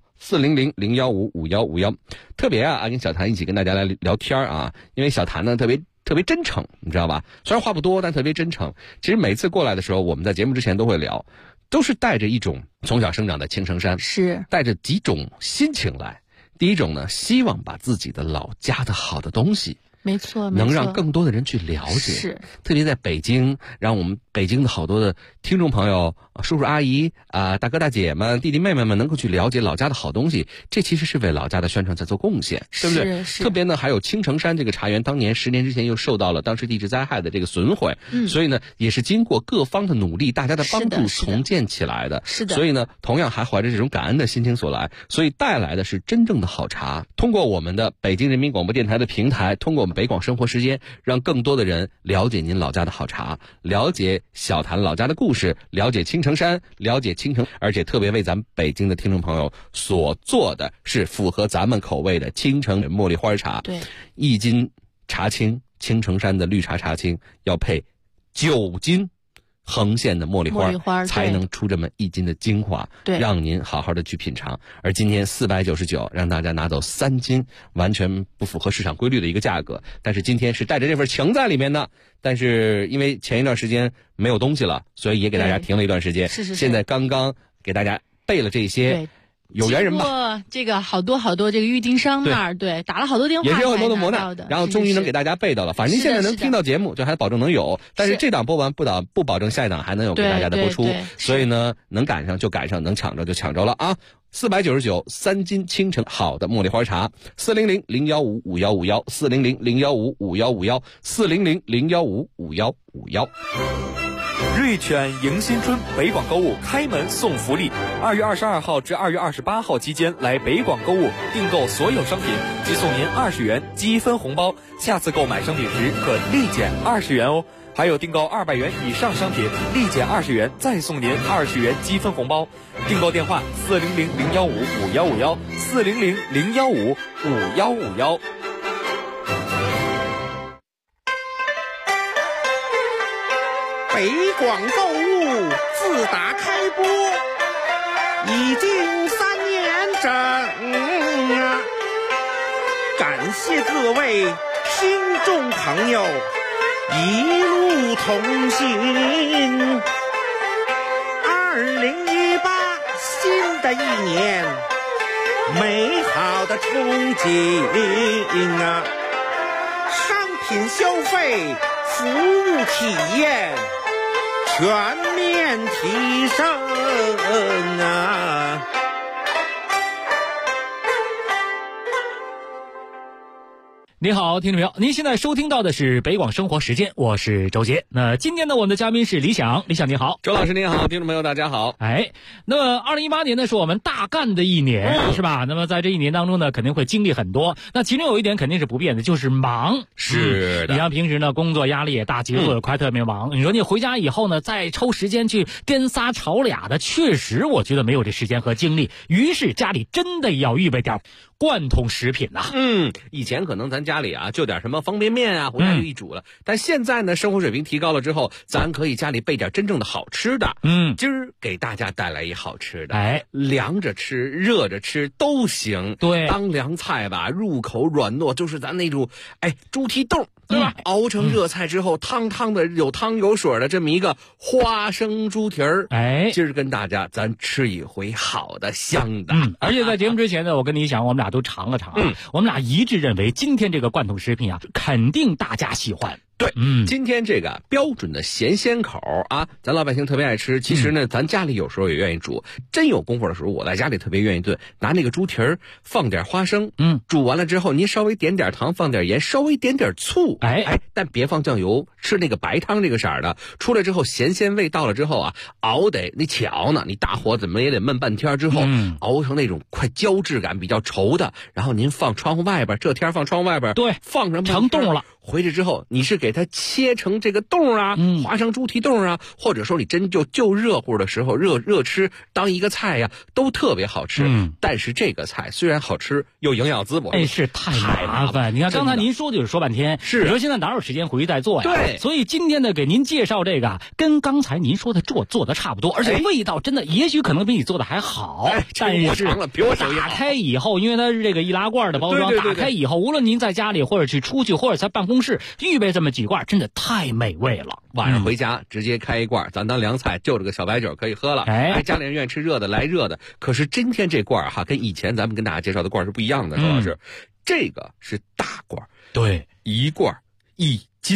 4000155 特别啊，跟小谭一起跟大家来聊天啊，因为小谭呢特别真诚，你知道吧？虽然话不多，但特别真诚。其实每次过来的时候，我们在节目之前都会聊，都是带着一种从小生长在青城山， 是带着几种心情来。第一种呢，希望把自己的老家的好的东西。 没错， 能让更多的人去了解， 是特别在北京，让我们北京的好多的听众朋友、叔叔阿姨啊、大哥大姐们、弟弟妹妹们能够去了解老家的好东西，这其实是为老家的宣传在做贡献，对不对？ 是。 特别呢，还有青城山这个茶园，当年10年之前又受到了当时地质灾害的这个损毁，所以呢，也是经过各方的努力，大家的帮助重建起来的。 是的。 所以呢，同样还怀着这种感恩的心情所来，所以带来的是真正的好茶。通过我们的北京人民广播电台的平台，通过我们北广生活时间，让更多的人了解您老家的好茶，了解小坛老家的故事，了解青城山，了解青城，而且特别为咱们北京的听众朋友所做的是符合咱们口味的青城茉莉花茶。 对 ，1斤茶青，青城山的绿茶茶青要配9斤横线的茉莉花才能出这么1斤的精华， 对， 让您好好的去品尝。而今天499让大家拿走3斤，完全不符合市场规律的一个价格，但是今天是带着这份情在里面的。但是因为前一段时间没有东西了，所以也给大家停了一段时间。 是。 现在刚刚给大家备了这些。有缘人吧， 这个好多这个预订商那儿，对，打了好多电话， 也是有很多的磨难，然后终于能给大家备到了。反正现在能听到节目，就还保证能有。但是这档播完不保证下一档还能有给大家的播出。所以呢，能赶上就赶上，能抢着就抢着了啊！499 3斤青城好的茉莉花茶，400-015-5151 400-015-5151 瑞犬迎新春北广购物开门送福利，2月22号至2月28号期间来北广购物订购所有商品，即送您20元积分红包，下次购买商品时可立减20元哦。还有订购200元以上商品，立减20元，再送您20元积分红包。订购电话400-015-5151 400-015-5151。 北广购物自打开播已经3年整啊！感谢各位听众朋友一路同行。2018新的一年，美好的憧憬啊！商品消费，服务体验全面提升啊！ 您好，听众朋友，您现在收听到的是北广生活时间，我是周杰。那今天呢，我们的嘉宾是李想，李想您好， 周老师您好，听众朋友大家好。 那么2018年呢，是我们大干的一年，是吧？那么在这一年当中呢，肯定会经历很多。那其中有一点肯定是不变的，就是忙。 是的， 你像平时呢，工作压力也大，节奏也快，特别忙。你说你回家以后呢，再抽时间去颠仨炒俩的，确实我觉得没有这时间和精力。于是家里真的要预备点贯通食品呐。 以前可能咱家里啊就点什么方便面啊，回家就一煮了。但现在呢，生活水平提高了之后，咱可以家里备点真正的好吃的。今儿给大家带来一好吃的，凉着吃、热着吃都行。 对， 当凉菜吧，入口软糯，就是咱那种猪蹄冻。对吧？熬成热菜之后，汤汤的，有汤有水的这么一个花生猪蹄儿。今儿跟大家咱吃一回好的香的。 而且在节目之前呢，我跟你讲，我们俩都尝了尝。我们俩一致认为，今天这个贯通食品啊，肯定大家喜欢。 对，今天这个标准的咸鲜口啊，咱老百姓特别爱吃。其实呢，咱家里有时候也愿意煮。真有功夫的时候，我在家里特别愿意炖，拿那个猪蹄儿放点花生，煮完了之后，您稍微点点糖，放点盐，稍微点点醋，但别放酱油，吃那个白汤这个色儿的。出来之后，咸鲜味到了之后啊，熬得你巧呢，你大火怎么也得焖半天之后，熬成那种快胶质感比较稠的，然后您放窗户外边，这天放窗户外边， 对， 放上成冻了。 回去之后，你是给它切成这个冻啊，花生猪蹄冻啊，或者说你真就热乎的时候热吃当一个菜呀，都特别好吃。但是这个菜虽然好吃，又营养滋补， 是太麻烦。你看刚才您说就是说半天，你说现在哪有时间回去再做呀？ 对， 所以今天呢，给您介绍这个，跟刚才您说的做的差不多，而且味道真的也许可能比你做的还好。但是打开以后，因为它是这个易拉罐的包装，打开以后，无论您在家里或者去出去，或者在办公室预备这么几罐，真的太美味了。 晚上回家直接开一罐，咱当凉菜，就这个小白酒可以喝了。家里人愿意吃热的来热的。可是今天这罐哈，跟以前咱们跟大家介绍的罐是不一样的，周老师，这个是大罐， 对， 一罐1斤。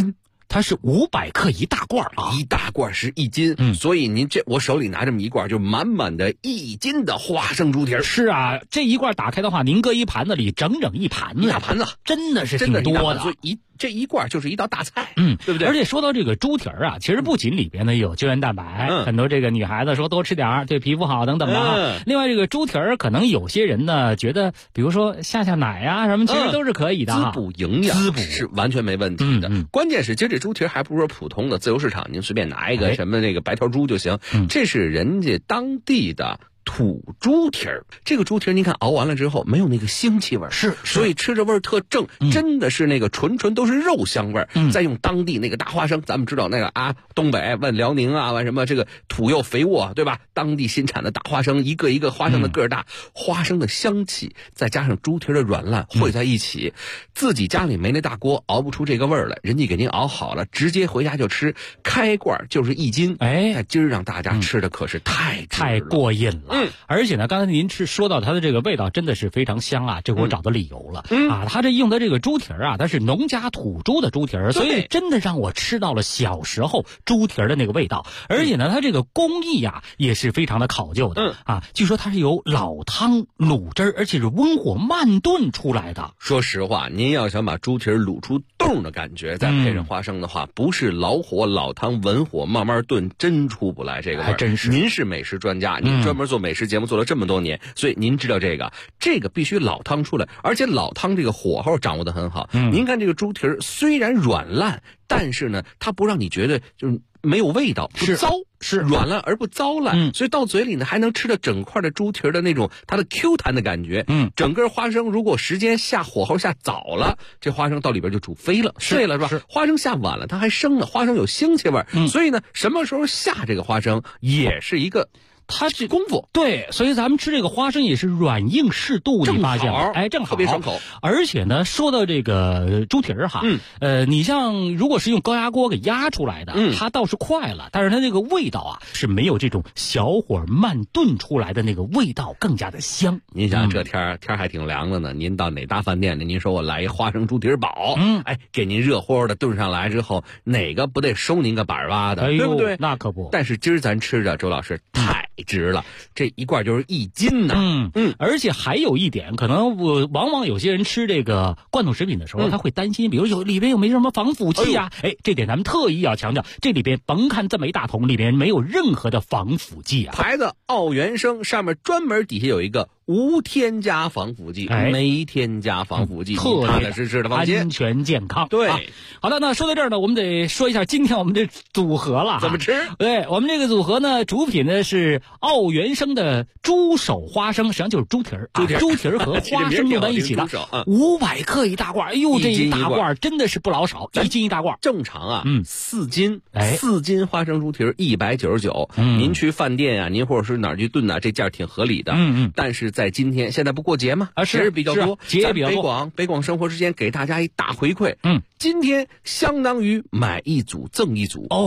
它是500克一大罐啊， 一大罐是1斤，所以您我手里拿这么一罐，就满满的1斤的花生猪蹄儿。 是啊，这一罐打开的话，您搁一盘子里整整一盘子， 一大盘子， 真的是挺多的。 所以这一罐就是一道大菜，对不对？ 而且说到这个猪蹄儿啊，其实不仅里边呢有胶原蛋白，很多这个女孩子说多吃点对皮肤好等等的。另外这个猪蹄儿，可能有些人呢觉得，比如说下奶啊什么，其实都是可以的， 滋补营养，是完全没问题的。关键是，其实这猪蹄儿还不是说普通的自由市场，您随便拿一个什么那个白条猪就行，这是人家当地的土猪蹄儿。这个猪蹄儿您看熬完了之后没有那个腥气味，所以吃着味儿特正，真的是那个纯都是肉香味儿。再用当地那个大花生，咱们知道那个东北问辽宁问什么这个土又肥沃，对吧？当地新产的大花生，一个一个花生的个儿大，花生的香气再加上猪蹄儿的软烂汇在一起，自己家里没那大锅熬不出这个味儿来，人家给您熬好了，直接回家就吃，开罐就是1斤。今儿让大家吃的可是太过瘾了。而且呢，刚才您说到它的这个味道真的是非常香啊，这个我找到理由了。它这用的这个猪蹄儿它是农家土猪的猪蹄儿，所以真的让我吃到了小时候猪蹄儿的那个味道。而且呢，它这个工艺也是非常的考究的。据说它是由老汤卤汁儿，而且是温火慢炖出来的。 说实话，您要想把猪蹄儿卤出冻的感觉，再配上花生的话，不是老火老汤文火慢慢炖，真出不来这个味儿。 还真是。 您是美食专家，您专门做美食节目做了这么多年，所以您知道这个必须老汤出来，而且老汤这个火候掌握得很好。您看这个猪蹄儿虽然软烂，但是呢，它不让你觉得就是没有味道，不糟，是软烂而不糟烂。所以到嘴里呢，还能吃到整块的猪蹄儿的那种它的 Q 弹的感觉。整个花生如果时间下火候下早了，这花生到里边就煮飞了，碎了，是吧？花生下晚了，它还生呢，花生有腥气味。所以呢，什么时候下这个花生也是一个。它是功夫， 对，所以咱们吃这个花生也是软硬适度，你发现吗？正好， 特别爽口。 而且呢，说到这个猪蹄儿你像如果是用高压锅给压出来的，它倒是快了，但是它这个味道是没有这种小火慢炖出来的那个味道更加的香。 您想这天还挺凉的呢，您到哪大饭店呢？您说我来一花生猪蹄儿煲，给您热乎乎的炖上来之后，哪个不得收您个板挖的，对不对？ 那可不。 但是今儿咱吃的周老师太值了，这一罐就是1斤呢。 而且还有一点，可能往往有些人吃这个罐头食品的时候，他会担心，比如里边有没有什么防腐剂啊？这点咱们特意要强调，这里边甭看这么一大桶，里边没有任何的防腐剂啊。 牌子奥原生上面专门底下有一个无添加防腐剂，没添加防腐剂，踏踏实实的放心， 安全健康。 对， 好的，那说到这儿呢，我们得说一下今天我们这组合了， 怎么吃？ 对，我们这个组合呢，主品呢是奥原生的猪手花生，实际上就是猪蹄儿，猪蹄儿和花生弄在一起的，500克一大罐。哎呦，这一大罐真的是不老少，1斤一大罐。 正常4斤，4斤花生猪蹄儿199。您去饭店您或者是哪儿去炖这价挺合理的。但是在今天，现在不过节吗？节日比较多， 节也比较多。 北广生活之间给大家一大回馈。今天相当于买一组赠一组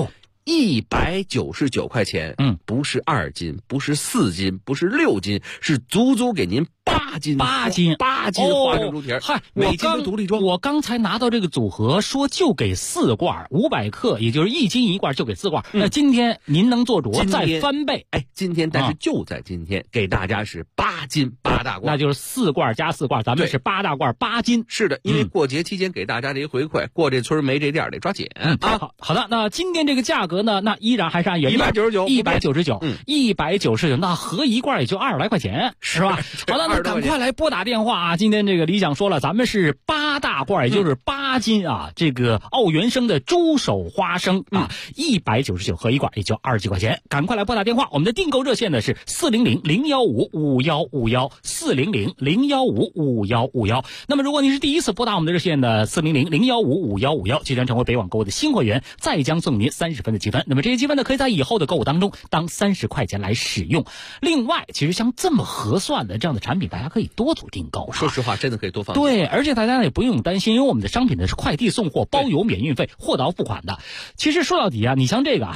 199块钱。不是2斤，不是4斤，不是6斤，是足足给您8斤花生猪蹄儿。每斤都独立装。 我刚才拿到这个组合，说就给4罐，500克，也就是1斤1罐，就给4罐。那今天您能做主，再翻倍。 今天，但是就在今天，给大家是8斤8大罐， 那就是4罐加4罐，咱们是8大罐8斤。 是的，因为过节期间给大家的一个回馈，过这村没这店得抓紧好的，那今天这个价格呢，那依然还是按原价199，那合一罐也就20来块钱，是吧？好的，那赶快来拨打电话今天这个李想说了，咱们是8大罐，也就是8斤这个奥原生的猪手花生199合一罐也就20几块钱，赶快来拨打电话。我们的订购热线呢是400-015-5151，400-015-5151。那么如果您是第一次拨打我们的热线的400-015-5151，即将成为北网购物的新会员，再将送您30分的积分。那么这些积分呢，可以在以后的购物当中当30块钱来使用。另外，其实像这么合算的这样的产品，大家可以多组订购。 说实话，真的可以多放。 对，而且大家也不用担心，因为我们的商品呢是快递送货，包邮免运费，货到付款的。其实说到底你像这个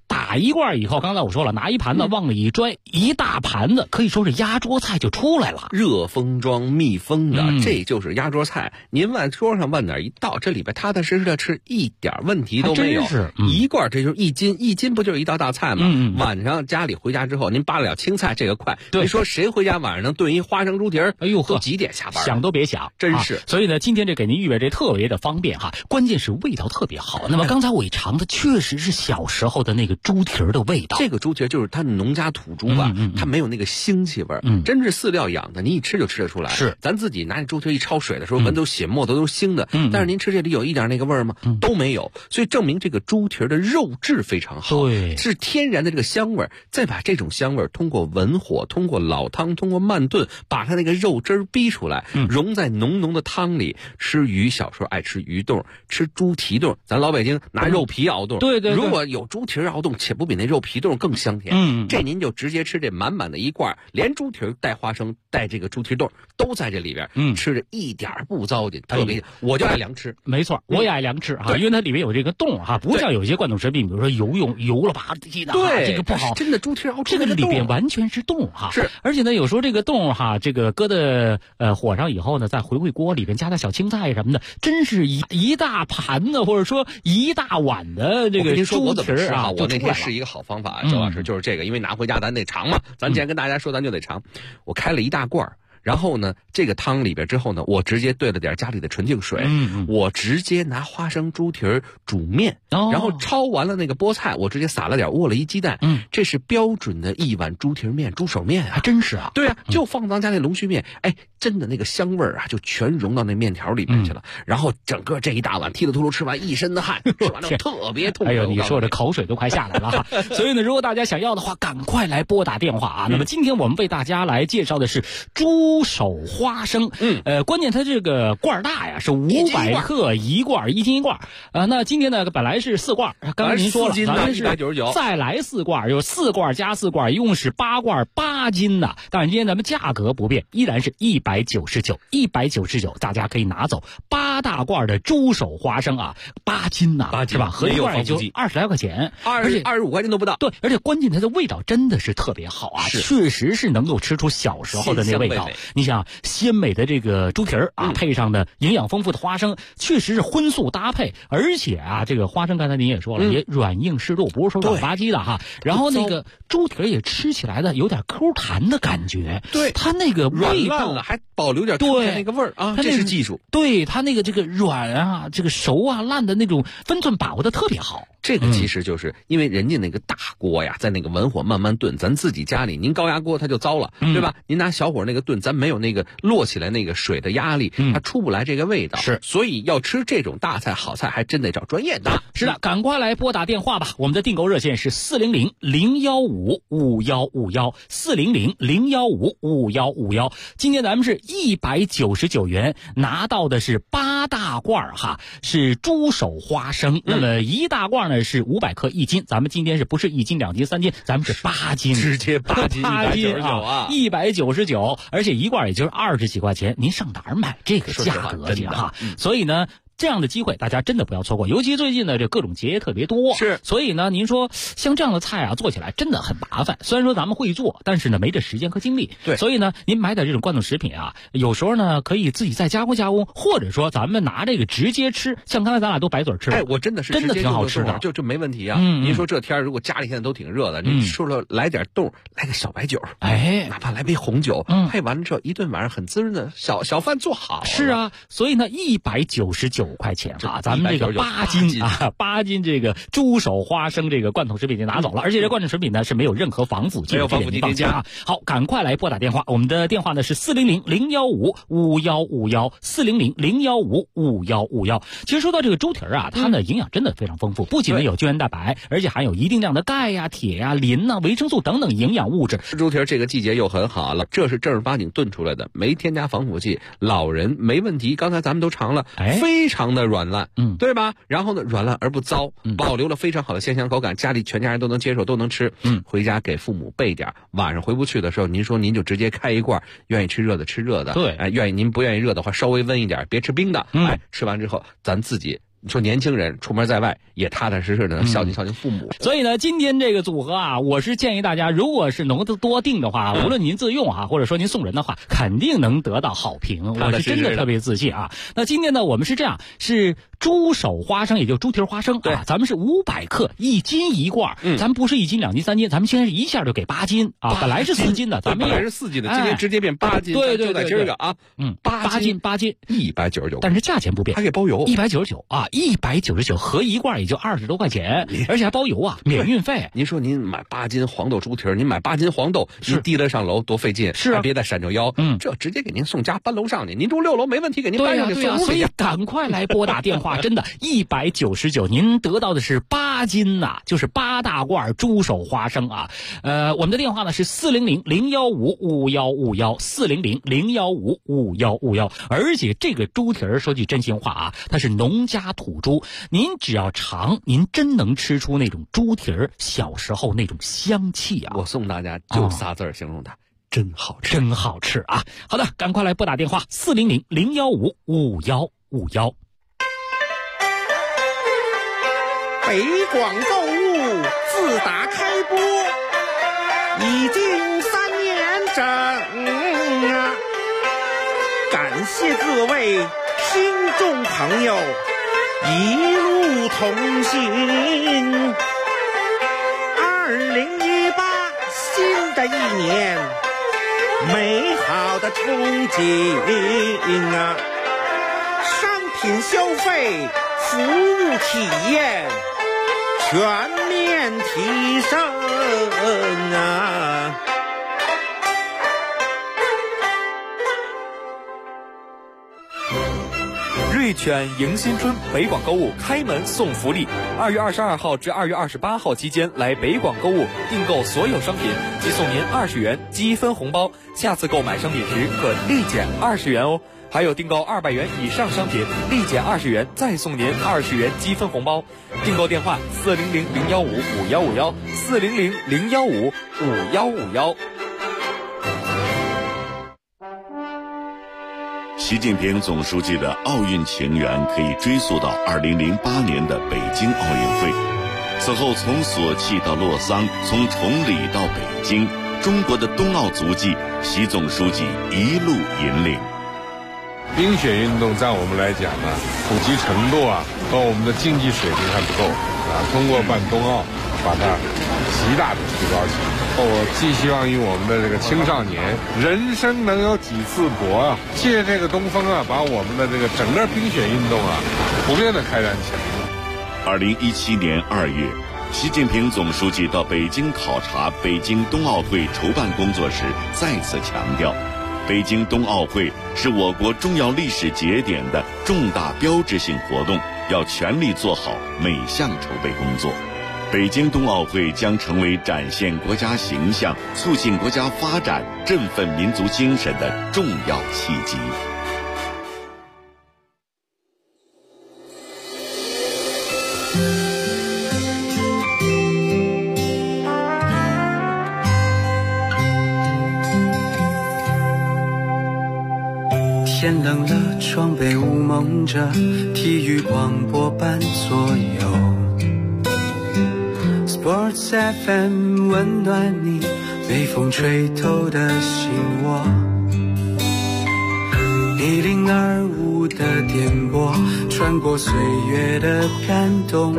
打一罐以后，刚才我说了，拿一盘子往里一拽，一大盘子可以说是压桌菜就出来了， 热封装密封的，这就是压桌菜。您往桌上往哪儿一倒，这里边踏踏实实的吃，一点问题都没有。一罐这就是1斤，1斤不就是一道大菜吗？晚上家里回家之后，您扒了青菜，这个快。 对， 你说谁回家晚上能炖一花生猪蹄儿？ 哎呦呵， 都几点下班？ 想都别想， 真是。 所以呢，今天这给您预备这特别的方便哈，关键是味道特别好。那么刚才我一尝的确实是小时候的那个猪蹄儿的味道。 这个猪蹄儿就是它农家土猪吧，它没有那个腥气味儿，真是饲料养的，你一吃就吃得出来。 是， 咱自己拿那猪蹄儿一焯水的时候，闻都血沫都是腥的。但是您吃这里有一点那个味儿吗？都没有，所以证明这个猪蹄儿的肉质非常好， 对， 是天然的这个香味儿。再把这种香味儿通过文火、通过老汤、通过慢炖，把它那个肉汁儿逼出来，融在浓浓的汤里。吃鱼，小时候爱吃鱼冻，吃猪蹄冻，咱老北京拿肉皮熬冻。 对， 如果有猪蹄熬冻，且不比那肉皮冻更香甜。这您就直接吃这满满的一罐，连猪蹄带花生带这个猪蹄冻都在这里边，吃着一点不糟践，特别。我就爱凉吃， 没错，我也爱凉吃啊，因为它里面有这个冻哈，不像有些罐头食品，比如说油了吧唧的， 对， 这个不好。 真的猪蹄熬这个里边完全是冻哈， 是， 而且呢，有时候这个冻哈，这个搁在火上以后呢，再回锅里边加点小青菜什么的，真是一大盘子或者说一大碗的这个猪蹄儿啊！ 我那天是一个好方法，周老师就是这个，因为拿回家咱得尝嘛，咱既然跟大家说，咱就得尝。我开了一大罐。然后呢，这个汤里边之后呢，我直接兑了点家里的纯净水，我直接拿花生猪蹄儿煮面，然后焯完了那个菠菜，我直接撒了点窝了一鸡蛋，这是标准的一碗猪蹄儿面、猪手面啊， 还真是啊， 对啊，就放咱家那龙须面，哎，真的那个香味儿啊，就全融到那面条里面去了，然后整个这一大碗踢了秃噜吃完一身的汗，吃完了特别痛快。 哎呦，你说这口水都快下来了哈！所以呢，如果大家想要的话，赶快来拨打电话啊。那么今天我们为大家来介绍的是猪手花生，关键它这个罐大呀，是500克一罐，1斤一罐。那今天呢，本来是4罐，刚才您说了，咱们是 199， 再来4罐，有4罐加4罐，一共是8罐8斤的。当然今天咱们价格不变，依然是199，199，大家可以拿走8大罐的猪手花生啊，8斤呐，8斤是吧？合一罐也就20来块钱， 而且25块钱都不到。 对，而且关键它的味道真的是特别好啊，确实是能够吃出小时候的那味道。你想鲜美的这个猪蹄儿啊，配上的营养丰富的花生，确实是荤素搭配。而且啊，这个花生刚才您也说了，也软硬适度，不是说软吧唧的哈。然后那个猪蹄儿也吃起来的有点 Q 弹的感觉，对，它那个味道了还保留点对那个味儿啊，这是技术。 对，它那个这个软啊，这个熟啊、烂的那种分寸把握的特别好。 这个其实就是因为人家那个大锅呀，在那个文火慢慢炖，咱自己家里您高压锅它就糟了，对吧？您拿小火那个炖，咱没有那个摞起来那个水的压力，它出不来这个味道。 是， 所以要吃这种大菜好菜，还真得找专业的。 是的，赶快来拨打电话吧，我们的订购热线是400-015-5151，400-015-5151。今天咱们是199元拿到的是8大罐哈，是猪手花生。那么1大罐呢是500克1斤，咱们今天是不是1斤2斤3斤，咱们是8斤， 直接8斤199啊 ，199，而且一罐也就是20几块钱，您上哪儿买这个价格去哈？所以呢，这样的机会大家真的不要错过，尤其最近呢这各种节也特别多， 是， 所以呢您说像这样的菜啊做起来真的很麻烦，虽然说咱们会做，但是呢没这时间和精力， 对， 所以呢您买点这种罐头食品啊，有时候呢可以自己再加工加工，或者说咱们拿这个直接吃，像刚才咱俩都白嘴吃， 哎，我真的是真的挺好吃的， 就没问题啊。您说这天如果家里现在都挺热的，您吃了来点冻，来个小白酒， 哎， 哪怕来杯红酒，配完了之后一顿晚上很滋润的小饭做好。 是啊，所以呢199块钱啊，咱们这个8斤这个猪手花生这个罐头食品就拿走了，而且这罐头食品呢是没有任何防腐剂， 没有防腐剂添加啊。 好，赶快来拨打电话，我们的电话呢是400-015-5151，400-015-5151。其实说到这个猪蹄儿啊，它的营养真的非常丰富，不仅呢有胶原蛋白，而且含有一定量的钙呀、铁呀、磷呐、维生素等等营养物质。 吃猪蹄儿这个季节又很好了，这是正儿八经炖出来的，没添加防腐剂，老人没问题。刚才咱们都尝了，非常的软烂，对吧？然后呢，软烂而不糟，保留了非常好的鲜香口感，家里全家人都能接受，都能吃。回家给父母备点，晚上回不去的时候，您说您就直接开一罐，愿意吃热的吃热的， 对， 哎，您不愿意热的话，稍微温一点，别吃冰的，哎，吃完之后咱自己你说年轻人出门在外也踏踏实实的孝敬孝敬父母。 所以呢，今天这个组合啊，我是建议大家，如果是能多订的话，无论您自用啊，或者说您送人的话，肯定能得到好评。我是真的特别自信啊。那今天呢，我们是这样，是猪手花生，也就猪蹄花生啊，咱们是500克，1斤1罐，咱们不是1斤2斤3斤，咱们现在是一下就给8斤啊，本来是4斤的，咱们本来是4斤的，今天直接变8斤， 对， 就在今儿个啊 ，8斤 199， 但是价钱不变， 还给包邮 ，199啊，199合一罐也就20多块钱，而且还包邮啊，免运费。 您说您买8斤黄豆猪蹄，您买8斤黄豆，您提了上楼多费劲， 是啊， 别再闪着腰，这直接给您送家搬楼上去，您住6楼没问题，给您搬上去送屋里。 所以赶快来拨打电话，真的199，您得到的是8斤呐，就是8大罐猪手花生啊。我们的电话呢是400-015-5151，400-015-5151。而且这个猪蹄儿说句真心话啊，它是农家土猪，您只要尝，您真能吃出那种猪蹄儿小时候那种香气啊。 我送大家就仨字形容它，真好吃， 真好吃啊！好的，赶快来拨打电话400-015-5151。 北广购物自打开播已经3年整啊，感谢各位听众朋友一路同行。2018新的一年，美好的憧憬啊，商品消费、服务体验全面提升啊！ 瑞犬迎新春北广购物开门送福利，2月22号至2月28号期间来北广购物订购所有商品，即送您20元积分红包，下次购买商品时可立减20元哦。还有订购200元以上商品，立减20元，再送您20元积分红包。订购电话400-015-5151，400-015-5151。 习近平总书记的奥运情缘可以追溯到2008年的北京奥运会。此后从索契到洛桑，从崇礼到北京，中国的冬奥足迹，习总书记一路引领。 冰雪运动在我们来讲呢，普及程度和我们的竞技水平还不够通过办冬奥，把它极大的提高起来。我寄希望于我们的这个青少年，人生能有几次搏借这个东风把我们的这个整个冰雪运动普遍的开展起来。 2017年2月，习近平总书记到北京考察北京冬奥会筹办工作时，再次强调，北京冬奥会是我国重要历史节点的重大标志性活动，要全力做好每项筹备工作。北京冬奥会将成为展现国家形象、促进国家发展、振奋民族精神的重要契机。 天冷了，窗被雾蒙着，体育广播伴左右。Sports FM 温暖你，被风吹透的心窝。1025的电波，穿过岁月的感动，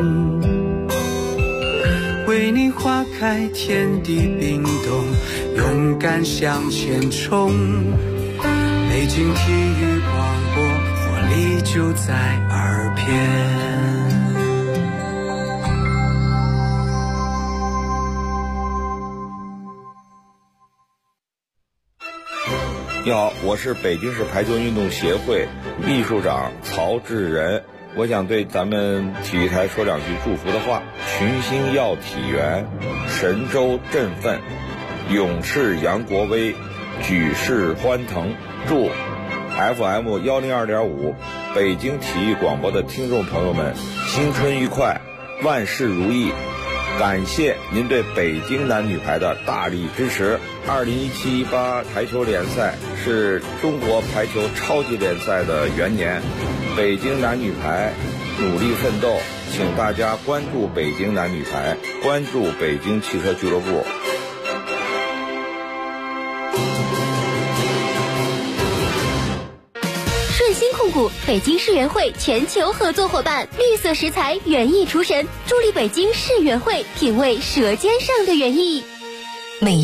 为你划开天地冰冻，勇敢向前冲。北京体育广播，活力就在耳边。 你好，我是北京市排球运动协会秘书长曹志仁，我想对咱们体育台说2句祝福的话：群星耀体圆，神州振奋，勇士扬国威，举世欢腾。祝 FM 102.5北京体育广播的听众朋友们新春愉快，万事如意。感谢您对北京男女排的大力支持。2017-18排球联赛是中国排球超级联赛的元年，北京男女排努力奋斗，请大家关注北京男女排，关注北京汽车俱乐部。 顺鑫控股北京世园会全球合作伙伴，绿色食材园艺厨神，助力北京世园会品味舌尖上的园艺。